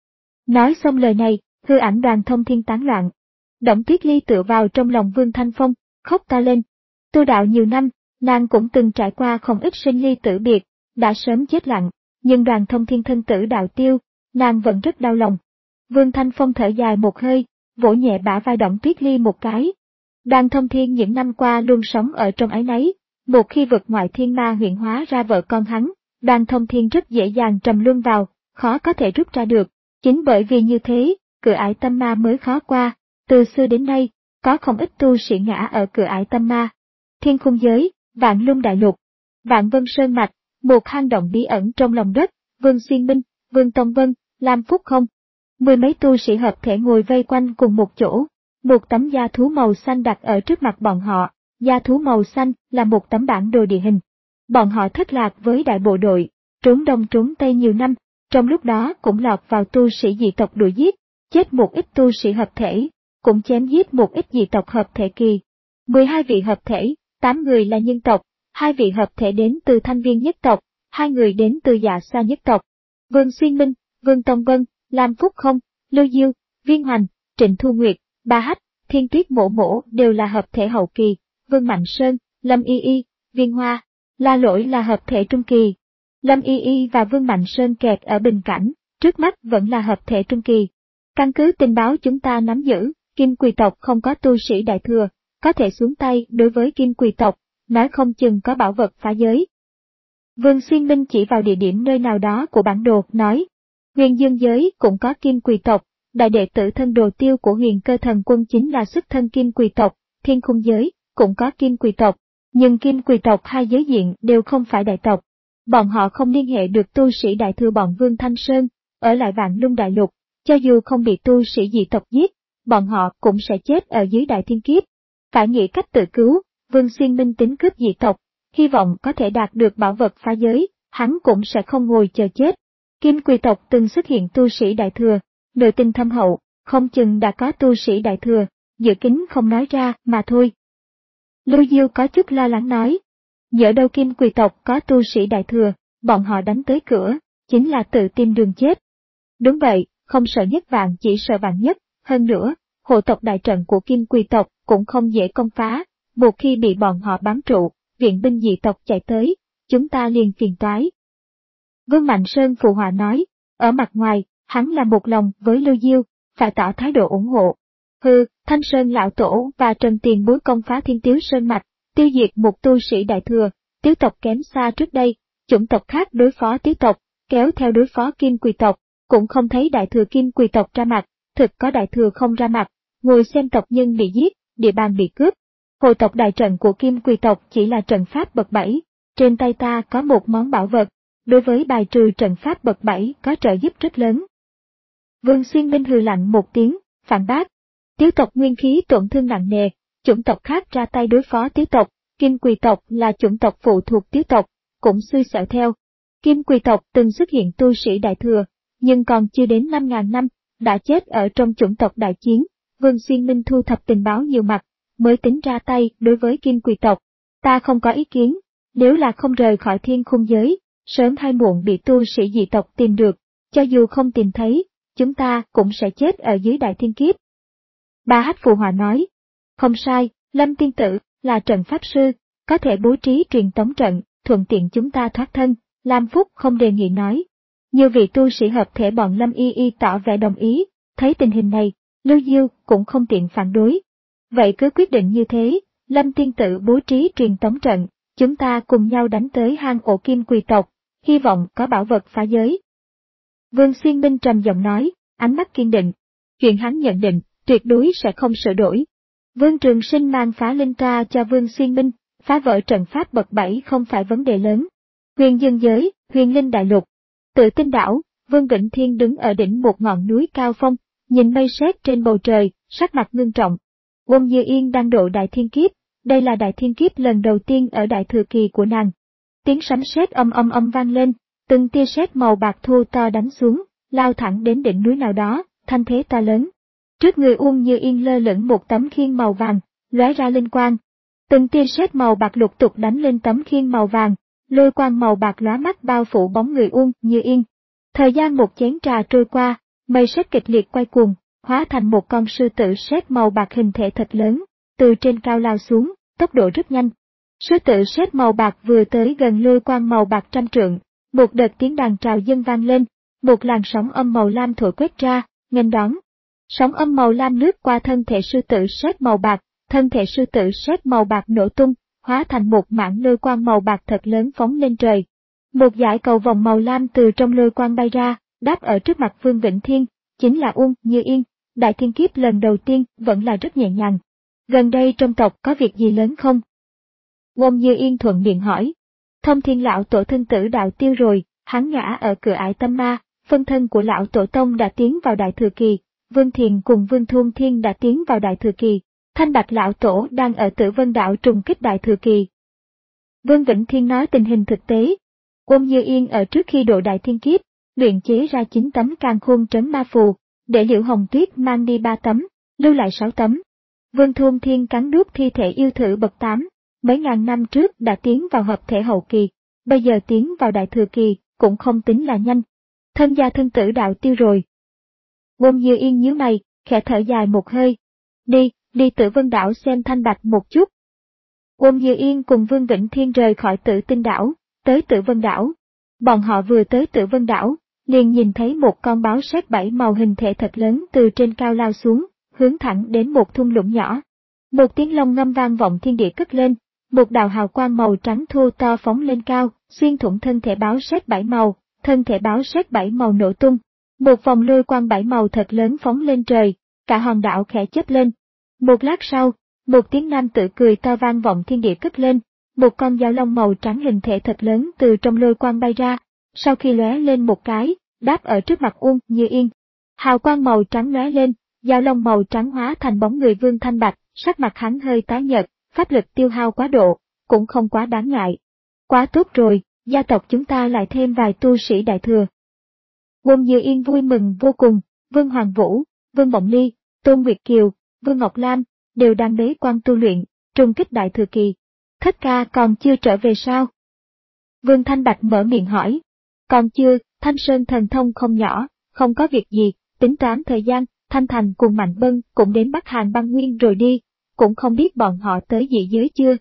S1: Nói xong lời này, hư ảnh Đoàn Thông Thiên tán loạn. Đổng Tuyết Ly tựa vào trong lòng Vương Thanh Phong, khóc to lên. Tu đạo nhiều năm, nàng cũng từng trải qua không ít sinh ly tử biệt, đã sớm chết lặng, nhưng Đoàn Thông Thiên thân tử đạo tiêu, nàng vẫn rất đau lòng. Vương Thanh Phong thở dài một hơi, vỗ nhẹ bả vai Đổng Tuyết Ly một cái. Đoàn Thông Thiên những năm qua luôn sống ở trong áy náy, một khi vực ngoại thiên ma huyện hóa ra vợ con hắn, Đoàn Thông Thiên rất dễ dàng trầm luân vào, khó có thể rút ra được. Chính bởi vì như thế, cửa ải tâm ma mới khó qua, từ xưa đến nay, có không ít tu sĩ ngã ở cửa ải tâm ma. Thiên khung giới, Vạn Luân Đại Lục, Vạn Vân Sơn Mạch, một hang động bí ẩn trong lòng đất, Vương Xuyên Minh, Vương Tông Vân, Lam Phúc Không. Mười mấy tu sĩ hợp thể ngồi vây quanh cùng một chỗ, một tấm da thú màu xanh đặt ở trước mặt bọn họ, da thú màu xanh là một tấm bản đồ địa hình. Bọn họ thất lạc với đại bộ đội, trốn đông trốn tây nhiều năm, trong lúc đó cũng lọt vào tu sĩ dị tộc đuổi giết, chết một ít tu sĩ hợp thể, cũng chém giết một ít dị tộc hợp thể kỳ. mười hai vị hợp thể, tám người là nhân tộc, hai vị hợp thể đến từ Thanh Viên nhất tộc, hai người đến từ Dạ Sa nhất tộc. Vương Xuyên Minh, Vương Tông Vân, Lam Phúc Không, Lưu Diêu, Viên Hoành, Trịnh Thu Nguyệt, Ba Hách, Thiên Tuyết Mộ Mộ đều là hợp thể hậu kỳ, Vương Mạnh Sơn, Lâm Y Y, Viên Hoa, La Lỗi là hợp thể trung kỳ. Lâm Y Y và Vương Mạnh Sơn kẹt ở bình cảnh, trước mắt vẫn là hợp thể trung kỳ. Căn cứ tình báo chúng ta nắm giữ, Kim Quỳ tộc không có tu sĩ đại thừa, có thể xuống tay đối với Kim Quỳ tộc, nói không chừng có bảo vật phá giới. Vương Xuyên Minh chỉ vào địa điểm nơi nào đó của bản đồ, nói, Huyền Dương giới cũng có Kim Quỳ tộc, đại đệ tử thân đồ tiêu của Huyền Cơ Thần Quân chính là xuất thân Kim Quỳ tộc, Thiên Khung giới cũng có Kim Quỳ tộc, Nhưng Kim Quỳ tộc hai giới diện đều không phải đại tộc. Bọn họ không liên hệ được tu sĩ đại thừa bọn Vương Thanh Sơn, ở lại Vạn Lung Đại Lục, cho dù không bị tu sĩ dị tộc giết, bọn họ cũng sẽ chết ở dưới đại thiên kiếp. Phải nghĩ cách tự cứu, Vương Xuyên Minh tính cướp dị tộc, hy vọng có thể đạt được bảo vật phá giới, hắn cũng sẽ không ngồi chờ chết. Kim Quỳ tộc từng xuất hiện tu sĩ đại thừa, nội tình thâm hậu, không chừng đã có tu sĩ đại thừa, giữ kín không nói ra mà thôi. Lưu Diêu có chút lo lắng nói, nhỡ đâu Kim Quỳ tộc có tu sĩ đại thừa, bọn họ đánh tới cửa, chính là tự tìm đường chết. Đúng vậy, không sợ nhất vạn chỉ sợ vạn nhất, hơn nữa, hộ tộc đại trận của Kim Quỳ tộc cũng không dễ công phá, một khi bị bọn họ bám trụ, viện binh dị tộc chạy tới, chúng ta liền phiền toái. Vương Mạnh Sơn phụ họa nói, ở mặt ngoài, hắn là một lòng với Lưu Diêu, phải tỏ thái độ ủng hộ. Hừ, Thanh Sơn lão tổ và Trần Tiền Bối công phá Thiên Tiếu Sơn mạch, tiêu diệt một tu sĩ đại thừa, Tiếu tộc kém xa trước đây, chủng tộc khác đối phó Tiếu tộc, kéo theo đối phó Kim Quỳ tộc, cũng không thấy đại thừa Kim Quỳ tộc ra mặt, thực có đại thừa không ra mặt, ngồi xem tộc nhân bị giết, địa bàn bị cướp. Hộ tộc đại trận của Kim Quỳ tộc chỉ là trận pháp bậc bảy, trên tay ta có một món bảo vật, đối với bài trừ trận pháp bậc bảy có trợ giúp rất lớn. Vương Xuyên Minh hừ lạnh một tiếng, phản bác. Tiếu tộc nguyên khí tổn thương nặng nề, chủng tộc khác ra tay đối phó Tiếu tộc, Kim Quỳ tộc là chủng tộc phụ thuộc Tiếu tộc, cũng xui xẻo theo. Kim Quỳ tộc từng xuất hiện tu sĩ đại thừa, nhưng còn chưa đến năm ngàn năm, đã chết ở trong chủng tộc đại chiến. Vương Xuyên Minh thu thập tình báo nhiều mặt, mới tính ra tay đối với Kim Quỳ tộc. Ta không có ý kiến, nếu là không rời khỏi thiên khung giới, sớm hay muộn bị tu sĩ dị tộc tìm được, cho dù không tìm thấy, chúng ta cũng sẽ chết ở dưới đại thiên kiếp. Ba Hách phụ họa nói, không sai, Lâm tiên tử là trận pháp sư, có thể bố trí truyền tống trận, thuận tiện chúng ta thoát thân. Lam Phúc không đề nghị nói. Nhiều vị tu sĩ hợp thể bọn Lâm Y Y tỏ vẻ đồng ý, thấy tình hình này, Lưu Diêu cũng không tiện phản đối. Vậy cứ quyết định như thế, Lâm tiên tử bố trí truyền tống trận, chúng ta cùng nhau đánh tới hang ổ Kim Quỳ tộc, hy vọng có bảo vật phá giới. Vương Xuyên Minh trầm giọng nói, ánh mắt kiên định. Chuyện hắn nhận định, tuyệt đối sẽ không sửa đổi. Vương Trường Sinh mang phá linh tra cho Vương Xuyên Minh, phá vỡ trận pháp bậc bảy không phải vấn đề lớn. Huyền Dương giới, Huyền Linh đại lục. Tự Tinh đảo, Vương Vĩnh Thiên đứng ở đỉnh một ngọn núi cao phong, nhìn mây sét trên bầu trời, sắc mặt ngưng trọng. Uông Như Yên đang độ đại thiên kiếp, đây là đại thiên kiếp lần đầu tiên ở đại thừa kỳ của nàng. Tiếng sấm sét âm âm âm vang lên, từng tia sét màu bạc thô to đánh xuống, lao thẳng đến đỉnh núi nào đó, thanh thế to lớn. Trước người Uông Như Yên lơ lửng một tấm khiên màu vàng, lóe ra linh quang. Từng tia sét màu bạc lục tục đánh lên tấm khiên màu vàng, lôi quang màu bạc lóa mắt bao phủ bóng người Uông Như Yên. Thời gian một chén trà trôi qua, mây sét kịch liệt quay cuồng, hóa thành một con sư tử sét màu bạc hình thể thật lớn, từ trên cao lao xuống, tốc độ rất nhanh. Sư tử sét màu bạc vừa tới gần lôi quang màu bạc trăm trượng, một đợt tiếng đàn trào dân vang lên, một làn sóng âm màu lam thổi quét ra, nghênh đón. Sóng âm màu lam lướt qua thân thể sư tử sét màu bạc, thân thể sư tử sét màu bạc nổ tung, hóa thành một mảng lôi quang màu bạc thật lớn phóng lên trời. Một dải cầu vòng màu lam từ trong lôi quang bay ra, đáp ở trước mặt Vương Vĩnh Thiên, chính là Uông Như Yên. Đại thiên kiếp lần đầu tiên vẫn là rất nhẹ nhàng. Gần đây trong tộc có việc gì lớn không? Uông Như Yên thuận miệng hỏi. Thông Thiên lão tổ thân tử đạo tiêu rồi, hắn ngã ở cửa ải tâm ma, phân thân của lão tổ tông đã tiến vào đại thừa kỳ, Vương Thiền cùng Vương Thôn Thiên đã tiến vào đại thừa kỳ, Thanh Bạch lão tổ đang ở Tử Vân đảo trùng kích đại thừa kỳ. Vương Vĩnh Thiên nói tình hình thực tế. Uông Như Yên ở trước khi độ đại thiên kiếp, luyện chế ra chín tấm càn khôn trấn ma phù, để Liễu Hồng Tuyết mang đi ba tấm, lưu lại sáu tấm. Vương Thôn Thiên cắn nuốt thi thể yêu thử bậc tám, mấy ngàn năm trước đã tiến vào hợp thể hậu kỳ, bây giờ tiến vào đại thừa kỳ, cũng không tính là nhanh. Thân gia thân tử đạo tiêu rồi. Uông Như Yên nhíu mày, khẽ thở dài một hơi. Đi, đi Tử Vân đảo xem Thanh Bạch một chút. Uông Như Yên cùng Vương Vĩnh Thiên rời khỏi Tử Tinh đảo, tới Tử Vân đảo. Bọn họ vừa tới Tử Vân đảo, liền nhìn thấy một con báo sét bảy màu hình thể thật lớn từ trên cao lao xuống, hướng thẳng đến một thung lũng nhỏ. Một tiếng long ngâm vang vọng thiên địa cất lên, một đạo hào quang màu trắng thô to phóng lên cao, xuyên thủng thân thể báo sét bảy màu, thân thể báo sét bảy màu nổ tung. Một vòng lôi quang bảy màu thật lớn phóng lên trời, cả hòn đảo khẽ chớp lên. Một lát sau, một tiếng nam tử cười to vang vọng thiên địa cất lên, một con dao long màu trắng hình thể thật lớn từ trong lôi quang bay ra, sau khi lóe lên một cái, đáp ở trước mặt Uông Như Yên. Hào quang màu trắng lóe lên, dao long màu trắng hóa thành bóng người Vương Thanh Bạch, sắc mặt hắn hơi tái nhợt, pháp lực tiêu hao quá độ, cũng không quá đáng ngại. Quá tốt rồi, gia tộc chúng ta lại thêm vài tu sĩ đại thừa. Uông Như Yên vui mừng vô cùng, Vương Hoàng Vũ, Vương Mộng Ly, Tôn Nguyệt Kiều, Vương Ngọc Lam, đều đang bế quan tu luyện, trùng kích đại thừa kỳ. Thất ca còn chưa trở về sao? Vương Thanh Bạch mở miệng hỏi. Còn chưa, Thanh Sơn thần thông không nhỏ, không có việc gì, tính toán thời gian, Thanh Thành cùng Mạnh Bân cũng đến Bắc Hàn băng nguyên rồi đi, cũng không biết bọn họ tới dị giới chưa.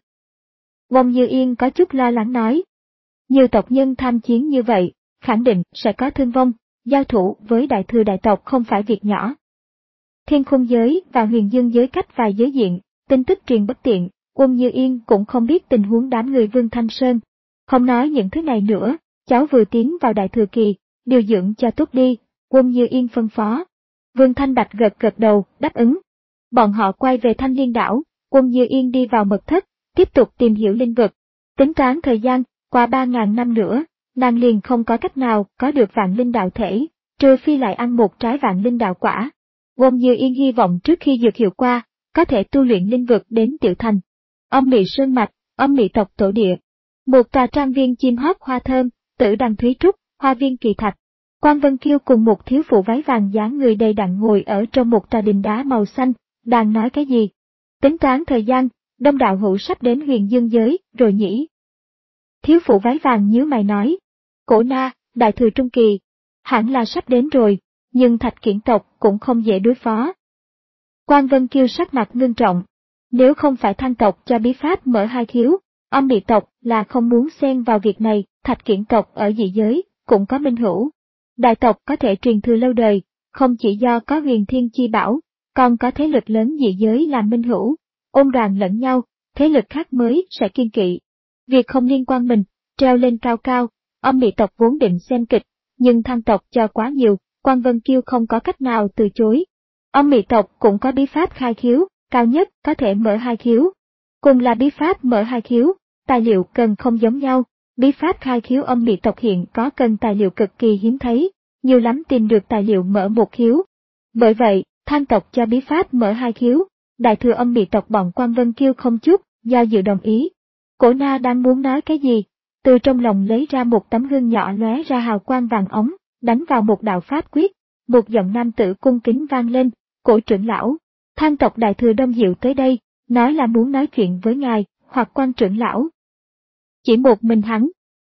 S1: Uông Như Yên có chút lo lắng nói. Nhiều tộc nhân tham chiến như vậy, khẳng định sẽ có thương vong, giao thủ với đại thừa đại tộc không phải việc nhỏ. Thiên khung giới và huyền dương giới cách vài giới diện, tin tức truyền bất tiện, Uông Như Yên cũng không biết tình huống đám người Vương Thanh Sơn. Không nói những thứ này nữa, cháu vừa tiến vào đại thừa kỳ, điều dưỡng cho tốt đi, Uông Như Yên phân phó. Vương Thanh Bạch gật gật đầu, đáp ứng. Bọn họ quay về Thanh Liên đảo, Uông Như Yên đi vào mật thất, tiếp tục tìm hiểu linh vực. Tính toán thời gian, qua ba ngàn năm nữa, nàng liền không có cách nào có được vạn linh đạo thể, trừ phi lại ăn một trái vạn linh đạo quả. Uông Như Yên hy vọng trước khi dược hiệu qua, có thể tu luyện linh vực đến tiểu thành. Âm Mị Sơn Mạch, Âm Mị tộc tổ địa. Một tòa trang viên chim hót hoa thơm, tử đằng thúy trúc, hoa viên kỳ thạch. Quan Vân Kiêu cùng một thiếu phụ váy vàng dáng người đầy đặn ngồi ở trong một tòa đình đá màu xanh, đang nói cái gì? Tính toán thời gian, Đông đạo hữu sắp đến huyền dương giới, rồi nhỉ? Thiếu phụ váy vàng nhíu mày nói. Cổ na, đại thừa trung kỳ. Hẳn là sắp đến rồi, nhưng Thạch Kiển tộc cũng không dễ đối phó. Quan Vân Kiêu sắc mặt ngưng trọng. Nếu không phải Thanh tộc cho bí pháp mở hai khiếu, Âm Mị tộc là không muốn xen vào việc này, Thạch Kiển tộc ở dị giới, cũng có minh hữu. Đại tộc có thể truyền thừa lâu đời, không chỉ do có huyền thiên chi bảo, còn có thế lực lớn dị giới làm minh hữu, ôn đoàn lẫn nhau, thế lực khác mới sẽ kiên kỵ. Việc không liên quan mình, treo lên cao cao, Âm Mị tộc vốn định xem kịch, nhưng Thanh tộc cho quá nhiều, Quan Vân Kiêu không có cách nào từ chối. Âm Mị tộc cũng có bí pháp khai khiếu, cao nhất có thể mở hai khiếu. Cùng là bí pháp mở hai khiếu, tài liệu cần không giống nhau, bí pháp khai khiếu Âm Mị tộc hiện có cần tài liệu cực kỳ hiếm thấy, nhiều lắm tìm được tài liệu mở một khiếu. Bởi vậy, Thanh tộc cho bí pháp mở hai khiếu, đại thừa Âm Mị tộc bọn Quan Vân Kiêu không chút, do dự đồng ý. Cổ na đang muốn nói cái gì, từ trong lòng lấy ra một tấm hương nhỏ lóe ra hào quang vàng ống, đánh vào một đạo pháp quyết, một giọng nam tử cung kính vang lên, Cổ trưởng lão, Thanh tộc đại thừa Đông Diệu tới đây, nói là muốn nói chuyện với ngài, hoặc Quan trưởng lão. Chỉ một mình hắn.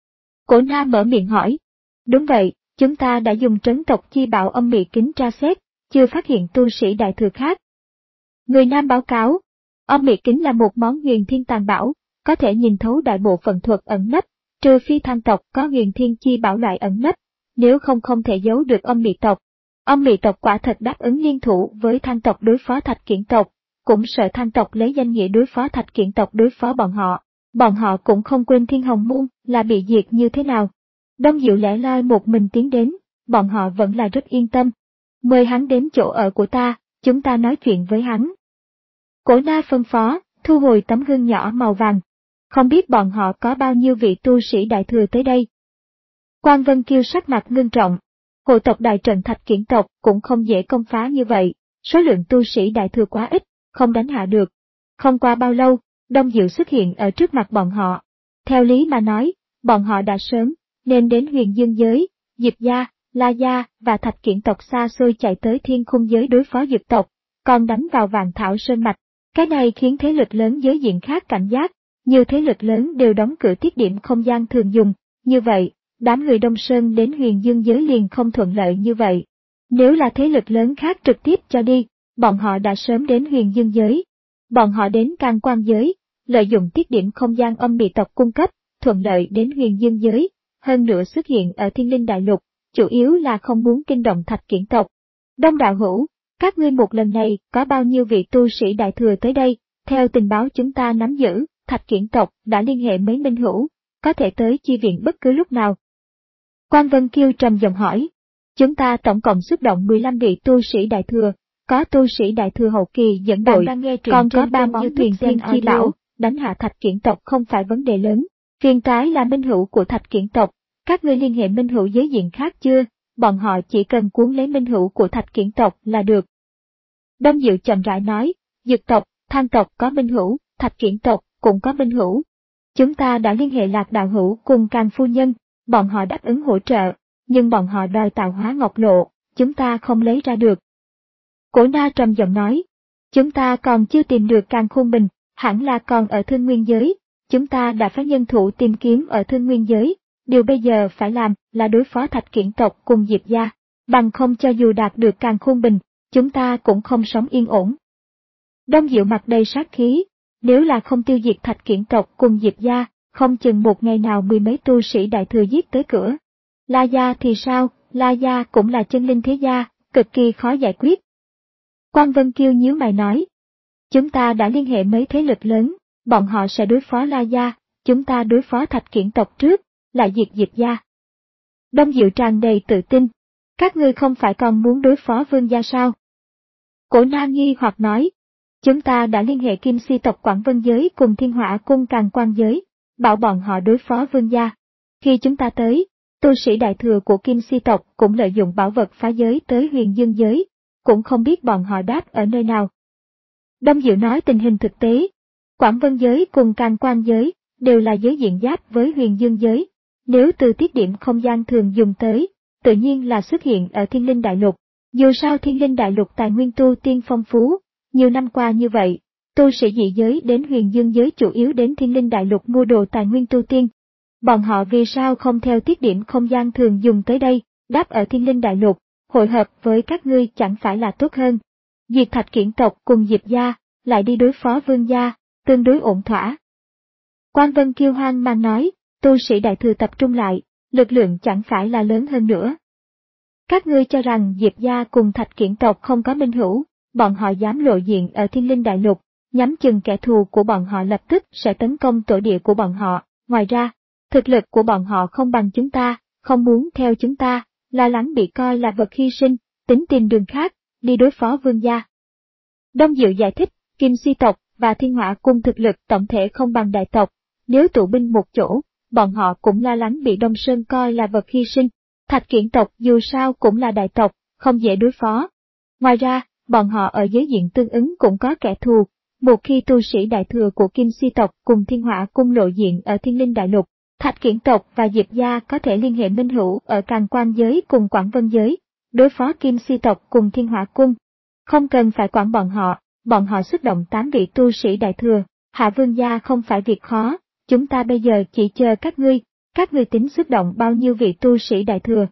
S1: Cổ na mở miệng hỏi. Đúng vậy, chúng ta đã dùng trấn tộc chi bảo Âm Mị kính tra xét, chưa phát hiện tu sĩ đại thừa khác. Người nam báo cáo, Âm Mị kính là một món huyền thiên tàn bảo, có thể nhìn thấu đại bộ phận thuật ẩn nấp, trừ phi Thanh tộc có huyền thiên chi bảo loại ẩn nấp, nếu không không thể giấu được Âm Mị tộc. Âm Mị tộc quả thật đáp ứng liên thủ với Thanh tộc đối phó Thạch Kiển tộc, cũng sợ Thanh tộc lấy danh nghĩa đối phó Thạch Kiển tộc đối phó bọn họ. Bọn họ cũng không quên Thiên Hồng Môn là bị diệt như thế nào. Đông Diệu lẻ loi một mình tiến đến, bọn họ vẫn là rất yên tâm. Mời hắn đến chỗ ở của ta, chúng ta nói chuyện với hắn. Cổ na phân phó, thu hồi tấm gương nhỏ màu vàng. Không biết bọn họ có bao nhiêu vị tu sĩ đại thừa tới đây. Quan Vân Kiêu sắc mặt ngưng trọng. Hộ tộc đại trận Thạch Kiển tộc cũng không dễ công phá như vậy, số lượng tu sĩ đại thừa quá ít, không đánh hạ được. Không qua bao lâu, Đông Diệu xuất hiện ở trước mặt bọn họ. Theo lý mà nói, bọn họ đã sớm, nên đến huyền dương giới, Diệp gia, La gia và Thạch Kiển tộc xa xôi chạy tới thiên khung giới đối phó Diệp tộc, còn đánh vào Vạn Thảo Sơn Mạch. Cái này khiến thế lực lớn giới diện khác cảnh giác, nhiều thế lực lớn đều đóng cửa tiết điểm không gian thường dùng, như vậy, đám người Đông Sơn đến huyền dương giới liền không thuận lợi như vậy. Nếu là thế lực lớn khác trực tiếp cho đi, bọn họ đã sớm đến huyền dương giới. Bọn họ đến Can Quan giới, lợi dụng tiết điểm không gian Âm Mị tộc cung cấp, thuận lợi đến huyền dương giới, hơn nữa xuất hiện ở Thiên Linh Đại Lục, chủ yếu là không muốn kinh động Thạch Kiển tộc. Đông đạo hữu, các ngươi một lần này có bao nhiêu vị tu sĩ đại thừa tới đây? Theo tình báo chúng ta nắm giữ, Thạch Kiển tộc đã liên hệ mấy minh hữu, có thể tới chi viện bất cứ lúc nào. Quan Vân Kiêu trầm giọng hỏi, chúng ta tổng cộng xuất động mười lăm vị tu sĩ đại thừa, có tu sĩ đại thừa hậu kỳ dẫn đội, còn có ba món thuyền thiên chi bảo, đánh hạ Thạch Kiển tộc không phải vấn đề lớn. Phiền toái là minh hữu của Thạch Kiển tộc. Các ngươi liên hệ minh hữu giới diện khác chưa? Bọn họ chỉ cần cuốn lấy minh hữu của Thạch Kiển tộc là được. Đông Diệu chậm rãi nói, Dực tộc, Than tộc có minh hữu, Thạch Kiển tộc cũng có minh hữu. Chúng ta đã liên hệ Lạc đạo hữu cùng Càn phu nhân, bọn họ đáp ứng hỗ trợ, nhưng bọn họ đòi tạo hóa ngọc lộ, chúng ta không lấy ra được. Cổ Na trầm giọng nói, chúng ta còn chưa tìm được Càn Khôn Bình, hẳn là còn ở Thương Nguyên giới, chúng ta đã phái nhân thủ tìm kiếm ở Thương Nguyên giới, điều bây giờ phải làm là đối phó Thạch Kiển tộc cùng Diệp gia, bằng không cho dù đạt được Càn Khôn Bình, chúng ta cũng không sống yên ổn. Đông Diệu mặt đầy sát khí, nếu là không tiêu diệt Thạch Kiển tộc cùng Diệp gia, không chừng một ngày nào mười mấy tu sĩ đại thừa giết tới cửa. La gia thì sao, La gia cũng là chân linh thế gia, cực kỳ khó giải quyết. Quan Vân Kiêu nhíu mày nói, chúng ta đã liên hệ mấy thế lực lớn, bọn họ sẽ đối phó La gia, chúng ta đối phó Thạch Kiển tộc trước, lại diệt Diệp gia. Đông Diệu tràn đầy tự tin, các ngươi không phải còn muốn đối phó Vương gia sao? Cổ Na nghi hoặc nói, chúng ta đã liên hệ Kim Si tộc Quảng Vân giới cùng Thiên Hỏa cung Càn Quan giới, bảo bọn họ đối phó Vương gia. Khi chúng ta tới, tu sĩ đại thừa của Kim Si tộc cũng lợi dụng bảo vật phá giới tới Huyền Dương giới, cũng không biết bọn họ đáp ở nơi nào. Đông Diệu nói tình hình thực tế, Quảng Vân giới cùng Càn Quan giới đều là giới diện giáp với Huyền Dương giới, nếu từ tiết điểm không gian thường dùng tới, tự nhiên là xuất hiện ở Thiên Linh Đại Lục. Dù sao Thiên Linh Đại Lục tài nguyên tu tiên phong phú, nhiều năm qua như vậy, tu sĩ dị giới đến Huyền Dương giới chủ yếu đến Thiên Linh Đại Lục mua đồ tài nguyên tu tiên. Bọn họ vì sao không theo tiết điểm không gian thường dùng tới đây, đáp ở Thiên Linh Đại Lục, hội hợp với các ngươi chẳng phải là tốt hơn. Diệt Thạch Kiển tộc cùng Diệp gia, lại đi đối phó Vương gia, tương đối ổn thỏa. Quan Vân Kiêu hoang mang nói, tu sĩ đại thừa tập trung lại, lực lượng chẳng phải là lớn hơn nữa. Các ngươi cho rằng Diệp gia cùng Thạch Kiển tộc không có minh hữu, bọn họ dám lộ diện ở Thiên Linh Đại Lục, nhắm chừng kẻ thù của bọn họ lập tức sẽ tấn công tổ địa của bọn họ. Ngoài ra, thực lực của bọn họ không bằng chúng ta, không muốn theo chúng ta, lo lắng bị coi là vật hy sinh, tính tìm đường khác, đi đối phó Vương gia. Đông Diệu giải thích, Kim Si tộc và Thiên Hỏa cung thực lực tổng thể không bằng đại tộc, nếu tụ binh một chỗ, bọn họ cũng lo lắng bị Đông Sơn coi là vật hy sinh. Thạch Kiển tộc dù sao cũng là đại tộc, không dễ đối phó. Ngoài ra, bọn họ ở giới diện tương ứng cũng có kẻ thù. Một khi tu sĩ đại thừa của Kim Si tộc cùng Thiên Hỏa cung lộ diện ở Thiên Linh Đại Lục, Thạch Kiển tộc và Diệp gia có thể liên hệ minh hữu ở Càn Quan giới cùng Quảng Vân giới, đối phó Kim Si tộc cùng Thiên Hỏa cung. Không cần phải quản bọn họ, bọn họ xuất động tám vị tu sĩ đại thừa, hạ Vương gia không phải việc khó, chúng ta bây giờ chỉ chờ các ngươi, các ngươi tính xuất động bao nhiêu vị tu sĩ đại thừa?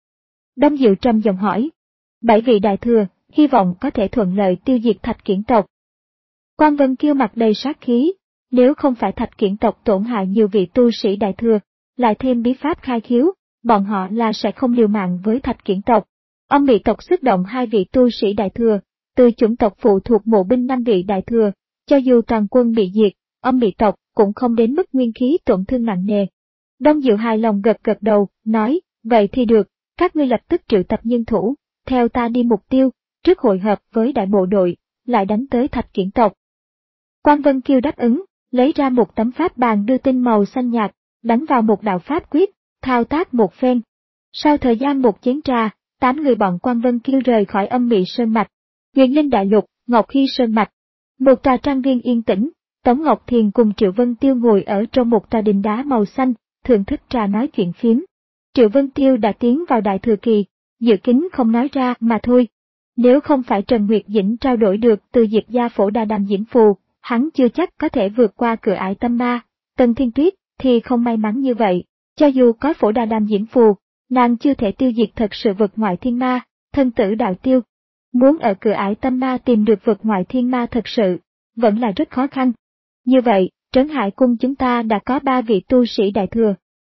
S1: Đông Diệu trầm giọng hỏi. Bảy vị đại thừa, hy vọng có thể thuận lợi tiêu diệt Thạch Kiển tộc. Quan Vân Kiêu mặt đầy sát khí, nếu không phải Thạch Kiển tộc tổn hại nhiều vị tu sĩ đại thừa, lại thêm bí pháp khai khiếu, bọn họ là sẽ không liều mạng với Thạch Kiển tộc. Âm Mị tộc xuất động hai vị tu sĩ đại thừa, từ chủng tộc phụ thuộc mộ binh năm vị đại thừa, cho dù toàn quân bị diệt, Âm Mị tộc cũng không đến mức nguyên khí tổn thương nặng nề. Đông Diệu hài lòng gật gật đầu, nói, vậy thì được, các ngươi lập tức triệu tập nhân thủ, theo ta đi mục tiêu, trước hội hợp với đại bộ đội, lại đánh tới Thạch Kiển tộc. Quan Vân Kiêu đáp ứng, lấy ra một tấm pháp bàn đưa tinh màu xanh nhạt, đánh vào một đạo pháp quyết, thao tác một phen. Sau thời gian một chén trà, tám người bọn Quan Vân Kiêu rời khỏi Âm Mị Sơn Mạch, Huyền Linh Đại Lục, Ngọc Hy Sơn Mạch. Một tòa trang viên yên tĩnh, Tống Ngọc Thiền cùng Triệu Vân Tiêu ngồi ở trong một tòa đình đá màu xanh, thưởng thức trà nói chuyện phiếm. Triệu Vân Tiêu đã tiến vào đại thừa kỳ, dự kín không nói ra mà thôi. Nếu không phải Trần Nguyệt Dĩnh trao đổi được từ Diệp gia Phổ Đà Đàm Diễm Phù, hắn chưa chắc có thể vượt qua cửa ải tâm ma. Tần Thiên Tuyết thì không may mắn như vậy, cho dù có Phổ Đà Đàm Diễm Phù, nàng chưa thể tiêu diệt thật sự vực ngoại thiên ma, thân tử đạo tiêu. Muốn ở cửa ải tâm ma tìm được vực ngoại thiên ma thật sự, vẫn là rất khó khăn. Như vậy, Trấn Hải cung chúng ta đã có ba vị tu sĩ đại thừa.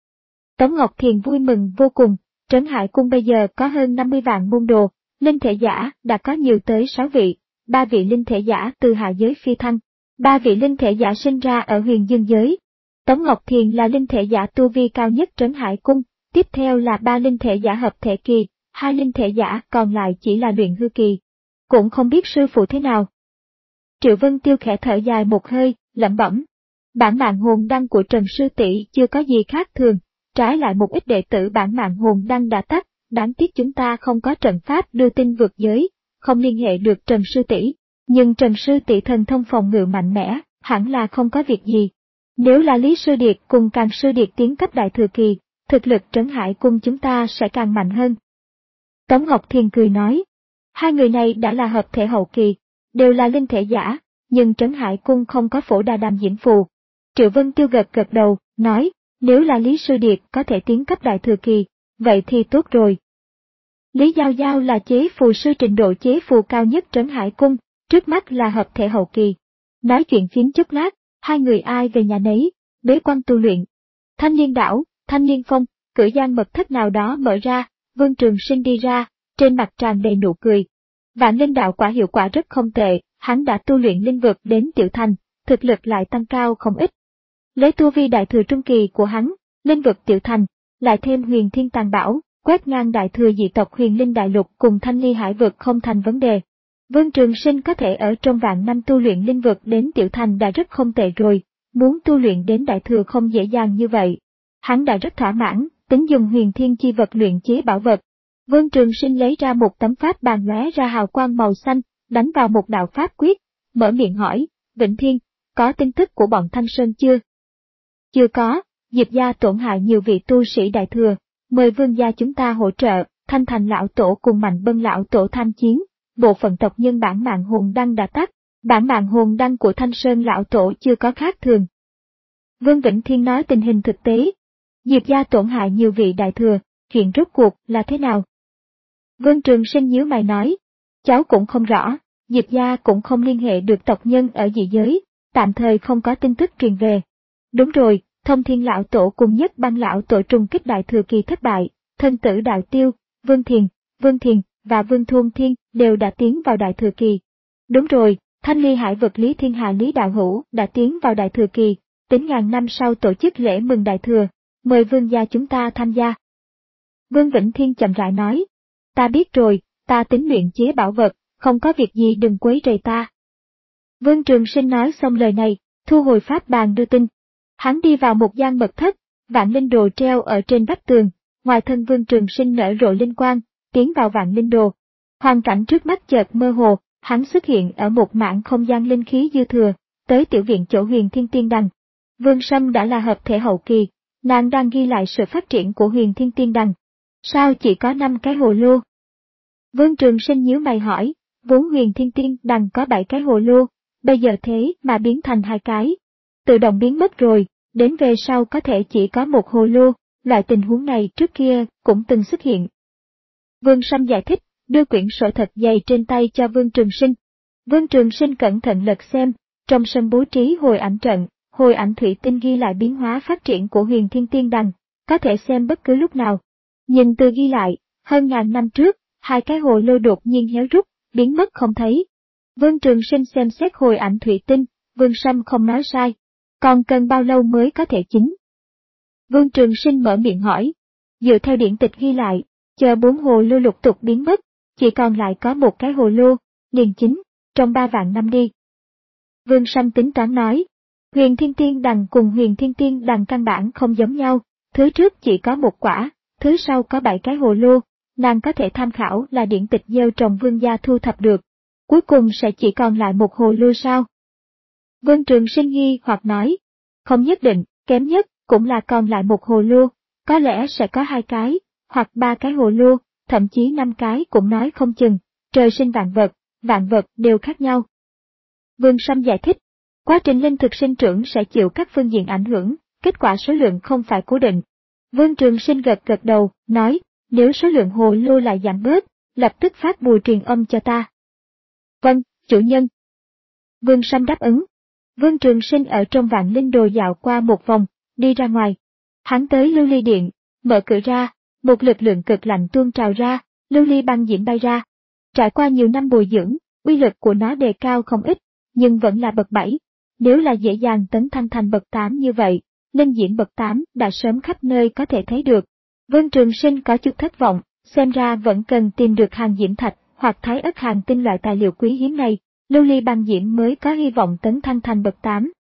S1: Tống Ngọc Thiền vui mừng vô cùng, Trấn Hải cung bây giờ có hơn năm mươi vạn môn đồ, linh thể giả đã có nhiều tới sáu vị, ba vị linh thể giả từ hạ giới phi thăng, ba vị linh thể giả sinh ra ở Huyền Dương giới. Tống Ngọc Thiền là linh thể giả tu vi cao nhất Trấn Hải cung, tiếp theo là ba linh thể giả hợp thể kỳ, hai linh thể giả còn lại chỉ là luyện hư kỳ. Cũng không biết sư phụ thế nào. Triệu Vân Tiêu khẽ thở dài một hơi, lẩm bẩm, Bản mạng hồn đăng của Trần sư tỷ chưa có gì khác thường, trái lại một ít đệ tử bản mạng hồn đăng đã tắt, đáng tiếc chúng ta không có trận pháp đưa tin vượt giới, không liên hệ được Trần sư tỷ. Nhưng Trần sư tỷ thần thông phòng ngự mạnh mẽ, hẳn là không có việc gì. Nếu là Lý Sư Điệt cùng Càn Sư Điệt tiến cấp đại thừa kỳ, thực lực Trấn Hải Cung chúng ta sẽ càng mạnh hơn. Tống Ngọc Thiên cười nói, hai người này đã là hợp thể hậu kỳ, đều là linh thể giả, nhưng Trấn Hải Cung không có phổ đà đàm diễn phù. Triệu Vân Tiêu gật gật đầu, nói, nếu là Lý Sư Điệt có thể tiến cấp đại thừa kỳ, vậy thì tốt rồi. Lý Giao Giao là chế phù sư trình độ chế phù cao nhất Trấn Hải Cung, trước mắt là hợp thể hậu kỳ. Nói chuyện phím chút lát, hai người ai về nhà nấy, bế quan tu luyện. Thanh Niên đảo, Thanh Niên phong, cửa gian mật thất nào đó mở ra, Vương Trường Sinh đi ra, trên mặt tràn đầy nụ cười. Vạn linh đạo quả hiệu quả rất không tệ, hắn đã tu luyện linh vực đến tiểu thành, thực lực lại tăng cao không ít. Lấy tu vi đại thừa trung kỳ của hắn, linh vực tiểu thành, lại thêm huyền thiên tàng bảo, quét ngang đại thừa dị tộc huyền linh đại lục cùng thanh ly hải vực không thành vấn đề. Vương Trường Sinh có thể ở trong vạn năm tu luyện linh vực đến tiểu thành đã rất không tệ rồi, muốn tu luyện đến đại thừa không dễ dàng như vậy. Hắn đã rất thỏa mãn, tính dùng huyền thiên chi vật luyện chế bảo vật. Vương Trường Sinh lấy ra một tấm pháp bàn lóe ra hào quang màu xanh, đánh vào một đạo pháp quyết, mở miệng hỏi, Vĩnh Thiên, có tin tức của bọn Thanh Sơn chưa? Chưa có, Diệp gia tổn hại nhiều vị tu sĩ đại thừa, mời vương gia chúng ta hỗ trợ, Thanh Thành lão tổ cùng Mạnh Bân lão tổ tham chiến, bộ phận tộc nhân bản mạng hồn đăng đã tắt, bản mạng hồn đăng của Thanh Sơn lão tổ chưa có khác thường. Vương Vĩnh Thiên nói tình hình thực tế. Diệp gia tổn hại nhiều vị đại thừa, chuyện rốt cuộc là thế nào? Vương Trường Sinh nhíu mày nói, cháu cũng không rõ, Diệp gia cũng không liên hệ được tộc nhân ở dị giới, tạm thời không có tin tức truyền về. Đúng rồi, Thông Thiên lão tổ cùng Nhất Băng lão tổ trùng kích đại thừa kỳ thất bại, thân tử Đạo Tiêu, Vương Thiền, Vương Thiền và Vương Thôn Thiên đều đã tiến vào đại thừa kỳ. Đúng rồi, Thanh Ly Hải vực Lý Thiên Hà Lý Đạo Hữu đã tiến vào đại thừa kỳ, tính ngàn năm sau tổ chức lễ mừng đại thừa, mời vương gia chúng ta tham gia. Vương Vĩnh Thiên chậm rãi nói, ta biết rồi, ta tính luyện chế bảo vật, không có việc gì đừng quấy rầy ta. Vương Trường Sinh nói xong lời này, thu hồi pháp bàn đưa tin. Hắn đi vào một gian mật thất, vạn linh đồ treo ở trên vách tường, ngoài thân Vương Trường Sinh nở rộ linh quang, tiến vào vạn linh đồ. Hoàn cảnh trước mắt chợt mơ hồ, hắn xuất hiện ở một mảng không gian linh khí dư thừa, tới tiểu viện chỗ Huyền Thiên Tiên Đằng. Vương Sâm đã là hợp thể hậu kỳ, nàng đang ghi lại sự phát triển của Huyền Thiên Tiên Đằng. Sao chỉ có năm cái hồ lô? Vương Trường Sinh nhíu mày hỏi, vốn Huyền Thiên Tiên Đằng có bảy cái hồ lô, bây giờ thế mà biến thành hai cái. Tự động biến mất rồi, đến về sau có thể chỉ có một hồ lô, loại tình huống này trước kia cũng từng xuất hiện. Vương Sâm giải thích, đưa quyển sổ thật dày trên tay cho Vương Trường Sinh. Vương Trường Sinh cẩn thận lật xem, trong sân bố trí hồi ảnh trận, hồi ảnh thủy tinh ghi lại biến hóa phát triển của Huyền Thiên Tiên Đằng, có thể xem bất cứ lúc nào. Nhìn từ ghi lại, hơn ngàn năm trước, hai cái hồ lô đột nhiên héo rút, biến mất không thấy. Vương Trường Sinh xem xét hồi ảnh thủy tinh, Vương Sâm không nói sai. Còn cần bao lâu mới có thể chín? Vương Trường Sinh mở miệng hỏi. Dựa theo điển tịch ghi lại, chờ bốn hồ lô lục tục biến mất, chỉ còn lại có một cái hồ lô, liền chín, trong ba vạn năm đi. Vương Sâm tính toán nói. Huyền Thiên Tiên Đằng cùng Huyền Thiên Tiên Đằng căn bản không giống nhau, thứ trước chỉ có một quả, thứ sau có bảy cái hồ lô, nàng có thể tham khảo là điển tịch gieo trồng vương gia thu thập được. Cuối cùng sẽ chỉ còn lại một hồ lô sao? Vương Trường Sinh nghi hoặc nói, không nhất định, kém nhất cũng là còn lại một hồ lô, có lẽ sẽ có hai cái, hoặc ba cái hồ lô, thậm chí năm cái cũng nói không chừng, trời sinh vạn vật, vạn vật đều khác nhau. Vương Sâm giải thích, quá trình linh thực sinh trưởng sẽ chịu các phương diện ảnh hưởng, kết quả số lượng không phải cố định. Vương Trường Sinh gật gật đầu, nói, nếu số lượng hồ lô lại giảm bớt, lập tức phát bùa truyền âm cho ta. Vâng, chủ nhân. Vương Sâm đáp ứng. Vương Trường Sinh ở trong vạn linh đồ dạo qua một vòng, đi ra ngoài. Hắn tới lưu ly điện, mở cửa ra, một lực lượng cực lạnh tuôn trào ra, lưu ly băng diễm bay ra. Trải qua nhiều năm bồi dưỡng, uy lực của nó đề cao không ít, nhưng vẫn là bậc bảy. Nếu là dễ dàng tấn thăng thành bậc tám như vậy, linh diễm bậc tám đã sớm khắp nơi có thể thấy được. Vương Trường Sinh có chút thất vọng, xem ra vẫn cần tìm được hàng diễm thạch hoặc thái ất hàng tinh loại tài liệu quý hiếm này. Lưu ly băng diễm mới có hy vọng tấn thăng thành bậc tám.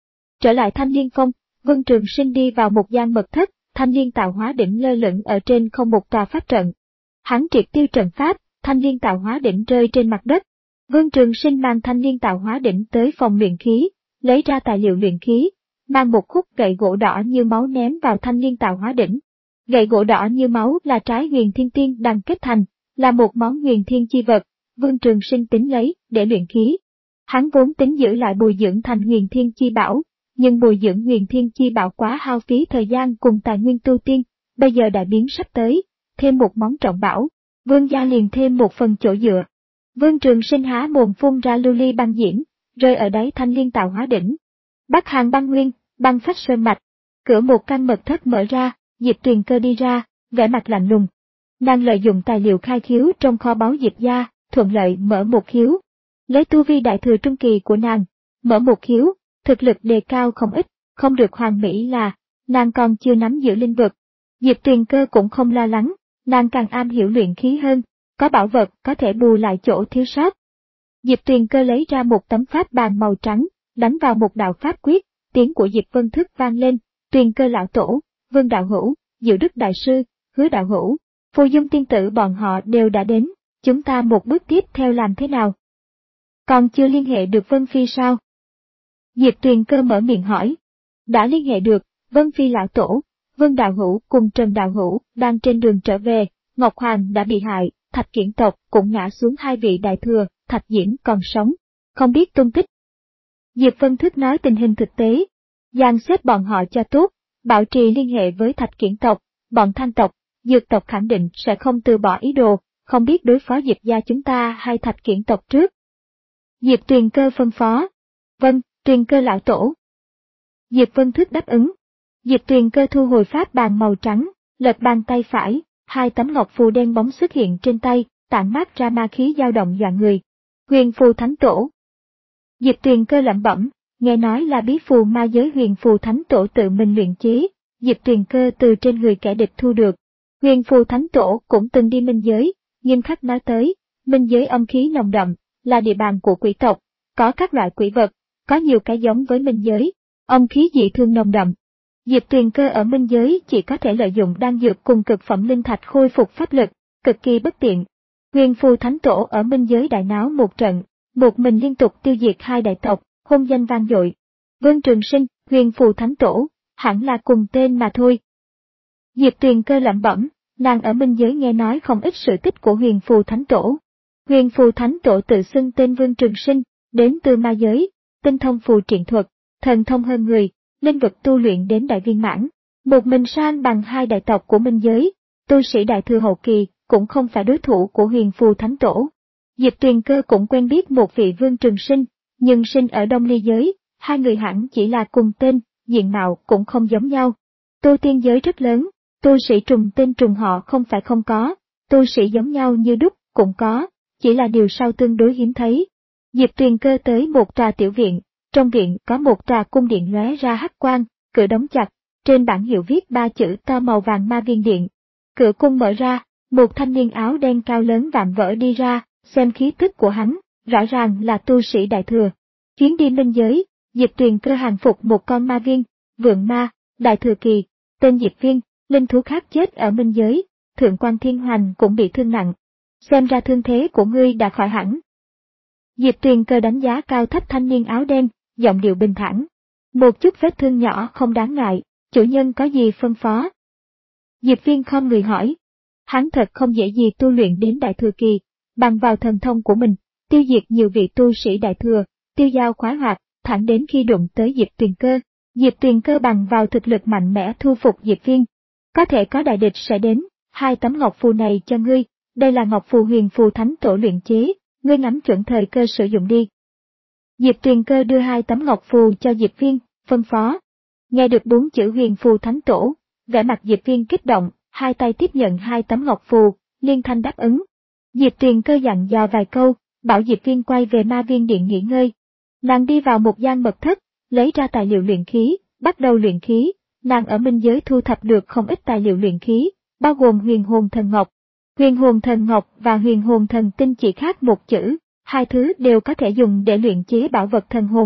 S1: Trở lại Thanh Liên Phong, Vân Trường Sinh đi vào một gian mật thất, Thanh Liên Tạo Hóa Đỉnh lơ lửng ở trên không một tòa pháp trận. Hắn triệt tiêu trận pháp, Thanh Liên Tạo Hóa Đỉnh rơi trên mặt đất. Vân Trường Sinh mang Thanh Liên Tạo Hóa Đỉnh tới phòng luyện khí, lấy ra tài liệu luyện khí, mang một khúc gậy gỗ đỏ như máu ném vào Thanh Liên Tạo Hóa Đỉnh. Gậy gỗ đỏ như máu là trái huyền thiên tiên đằng kết thành, là một món huyền thiên chi vật, Vân Trường Sinh tính lấy để luyện khí. Hắn vốn tính giữ lại bồi dưỡng thành huyền thiên chi bảo, nhưng bồi dưỡng huyền thiên chi bảo quá hao phí thời gian cùng tài nguyên tu tiên, bây giờ đại biến sắp tới, thêm một món trọng bảo, Vương gia liền thêm một phần chỗ dựa. Vân Trường Sinh há mồm phun ra lưu ly băng diễm, rơi ở đáy Thanh Liên Tạo Hóa Đỉnh. Bắc Hàn băng nguyên, băng phách sơn mạch, cửa một căn mật thất mở ra, Diệp Tuyền Cơ đi ra, vẻ mặt lạnh lùng. Nàng lợi dụng tài liệu khai khiếu trong kho báu Diệp gia, thuận lợi mở một khiếu. Lấy tu vi đại thừa trung kỳ của nàng, mở một khiếu, thực lực đề cao không ít, không được hoàn mỹ là, nàng còn chưa nắm giữ linh vực. Diệp Tuyền Cơ cũng không lo lắng, nàng càng am hiểu luyện khí hơn, có bảo vật có thể bù lại chỗ thiếu sót. Diệp Tuyền Cơ lấy ra một tấm pháp bàn màu trắng, đánh vào một đạo pháp quyết, tiếng của Diệp Vân Thức vang lên, Tuyền Cơ lão tổ, Vân đạo hữu, Diệu Đức đại sư, Hứa đạo hữu, Phù Dung tiên tử bọn họ đều đã đến, chúng ta một bước tiếp theo làm thế nào? Còn chưa liên hệ được Vân Phi sao? Diệp Tuyền Cơ mở miệng hỏi. Đã liên hệ được, Vân Phi lão tổ, Vân đạo hữu cùng Trần đạo hữu đang trên đường trở về, Ngọc Hoàng đã bị hại, Thạch Kiển tộc cũng ngã xuống hai vị đại thừa, Thạch Diễm còn sống, không biết tung tích. Diệp Vân Thức nói tình hình thực tế, dàn xếp bọn họ cho tốt, bảo trì liên hệ với Thạch Kiển tộc, bọn Thanh tộc, Dược tộc khẳng định sẽ không từ bỏ ý đồ, không biết đối phó Diệp gia chúng ta hay Thạch Kiển tộc trước. Diệp Tuyền Cơ phân phó. Vâng, Tuyền Cơ lão tổ. Diệp Vân Thức đáp ứng. Diệp Tuyền Cơ thu hồi pháp bàn màu trắng, lật bàn tay phải, hai tấm ngọc phù đen bóng xuất hiện trên tay, tản mát ra ma khí dao động dọa người. Huyền phù thánh tổ. Diệp Tuyền Cơ lẩm bẩm, nghe nói là bí phù ma giới huyền phù thánh tổ tự mình luyện chế, Diệp Tuyền Cơ từ trên người kẻ địch thu được. Huyền phù thánh tổ cũng từng đi minh giới, nghiêm khắc nói tới, minh giới âm khí nồng đậm, là địa bàn của quỷ tộc, có các loại quỷ vật, có nhiều cái giống với minh giới, âm khí dị thương nồng đậm. Diệp Tuyền Cơ ở minh giới chỉ có thể lợi dụng đan dược cùng cực phẩm linh thạch khôi phục pháp lực, cực kỳ bất tiện. Huyền phù thánh tổ ở minh giới đại náo một trận, một mình liên tục tiêu diệt hai đại tộc, hôn danh vang dội. Vân Trường Sinh, huyền phù thánh tổ, hẳn là cùng tên mà thôi. Diệp Tuyền Cơ lẩm bẩm, nàng ở minh giới nghe nói không ít sự tích của huyền phù thánh tổ. Huyền phù thánh tổ tự xưng tên Vân Trường Sinh, đến từ ma giới, tinh thông phù triện thuật, thần thông hơn người, linh vực tu luyện đến đại viên mãn, một mình san bằng hai đại tộc của minh giới, tu sĩ đại thừa hậu kỳ cũng không phải đối thủ của huyền phù thánh tổ. Diệp Tuyền Cơ cũng quen biết một vị Vương Trường Sinh, nhưng sinh ở Đông Ly giới, hai người hẳn chỉ là cùng tên, diện mạo cũng không giống nhau. Tu tiên giới rất lớn, tu sĩ trùng tên trùng họ không phải không có, tu sĩ giống nhau như đúc cũng có, chỉ là điều sau tương đối hiếm thấy. Diệp Tuyền Cơ tới một tòa tiểu viện, trong viện có một tòa cung điện lóe ra hắc quang, cửa đóng chặt, trên bảng hiệu viết ba chữ to màu vàng Ma Viên Điện. Cửa cung mở ra, một thanh niên áo đen cao lớn vạm vỡ đi ra, xem khí tức của hắn, rõ ràng là tu sĩ đại thừa. Chuyến đi minh giới, Diệp Tuyền Cơ hàng phục một con ma viên, vượn ma, đại thừa kỳ, tên Diệp Viên, linh thú khác chết ở minh giới, Thượng quan Thiên Hoành cũng bị thương nặng. Xem ra thương thế của ngươi đã khỏi hẳn. Diệp Tuyền Cơ đánh giá cao thấp thanh niên áo đen, giọng điệu bình thản. Một chút vết thương nhỏ không đáng ngại, chủ nhân có gì phân phó? Diệp Viên khom người hỏi. Hắn thật không dễ gì tu luyện đến đại thừa kỳ, bằng vào thần thông của mình, tiêu diệt nhiều vị tu sĩ đại thừa, tiêu dao khoái hoạt, thẳng đến khi đụng tới Diệp Tuyền Cơ. Diệp Tuyền Cơ bằng vào thực lực mạnh mẽ thu phục Diệp Viên. Có thể có đại địch sẽ đến, hai tấm ngọc phù này cho ngươi, đây là ngọc phù huyền phù thánh tổ luyện chế, ngươi ngắm chuẩn thời cơ sử dụng đi. Diệp Tuyền Cơ đưa hai tấm ngọc phù cho Diệp Viên, phân phó. Nghe được bốn chữ huyền phù thánh tổ, vẻ mặt Diệp Viên kích động, hai tay tiếp nhận hai tấm ngọc phù, liên thanh đáp ứng. Diệp Tuyền Cơ dặn dò vài câu, bảo Diệp Viên quay về Ma Viên Điện nghỉ ngơi. Nàng đi vào một gian mật thất, lấy ra tài liệu luyện khí, bắt đầu luyện khí. Nàng ở minh giới thu thập được không ít tài liệu luyện khí, bao gồm huyền hồn thần ngọc. Huyền hồn thần ngọc và huyền hồn thần tinh chỉ khác một chữ, hai thứ đều có thể dùng để luyện chế bảo vật thần hồn,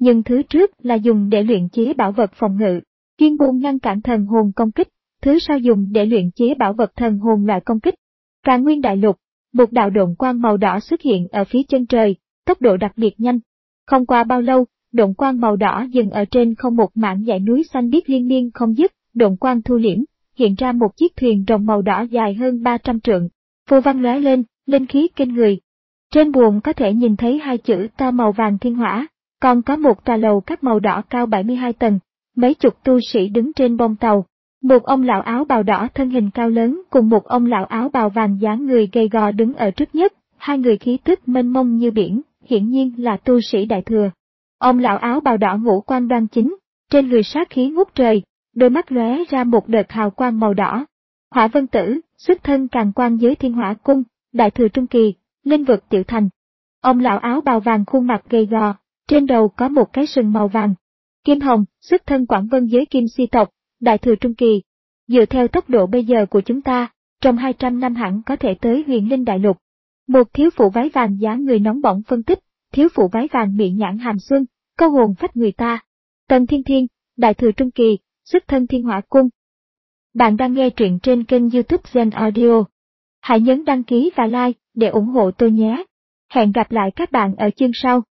S1: nhưng thứ trước là dùng để luyện chế bảo vật phòng ngự, chuyên môn ngăn cản thần hồn công kích, thứ sau dùng để luyện chế bảo vật thần hồn loại công kích. Càn Nguyên đại lục, một đạo độn quang màu đỏ xuất hiện ở phía chân trời, tốc độ đặc biệt nhanh. Không qua bao lâu, độn quang màu đỏ dừng ở trên không một mảng dãy núi xanh biếc liên miên không dứt, độn quang thu liễm, hiện ra một chiếc thuyền rồng màu đỏ dài hơn ba trăm trượng. Phù văn lóe lên, linh khí kinh người. Trên buồng có thể nhìn thấy hai chữ to màu vàng thiên hỏa, còn có một tòa lầu các màu đỏ cao bảy mươi hai tầng, mấy chục tu sĩ đứng trên bông tàu. Một ông lão áo bào đỏ thân hình cao lớn cùng một ông lão áo bào vàng dáng người gầy gò đứng ở trước nhất, hai người khí tức mênh mông như biển, hiển nhiên là tu sĩ đại thừa. Ông lão áo bào đỏ ngũ quan đoan chính, trên người sát khí ngút trời, đôi mắt lóe ra một đợt hào quang màu đỏ. Hỏa Vân Tử, xuất thân Càn Quan giới Thiên Hỏa Cung, đại thừa trung kỳ, linh vực tiểu thành. Ông lão áo bào vàng khuôn mặt gầy gò, trên đầu có một cái sừng màu vàng. Kim Hồng, xuất thân Quảng Vân giới Kim Si tộc, đại thừa trung kỳ. Dựa theo tốc độ bây giờ của chúng ta, trong hai trăm năm hẳn có thể tới Huyền Linh đại lục. Một thiếu phụ váy vàng dáng người nóng bỏng phân tích, thiếu phụ váy vàng miệng nhãn hàm xuân, câu hồn phách người ta. Tần Thiên Thiên, đại thừa trung kỳ, xuất thân Thiên Hỏa Cung. Bạn đang nghe truyện trên kênh YouTube Zen Audio. Hãy nhấn đăng ký và like để ủng hộ tôi nhé. Hẹn gặp lại các bạn ở chương sau.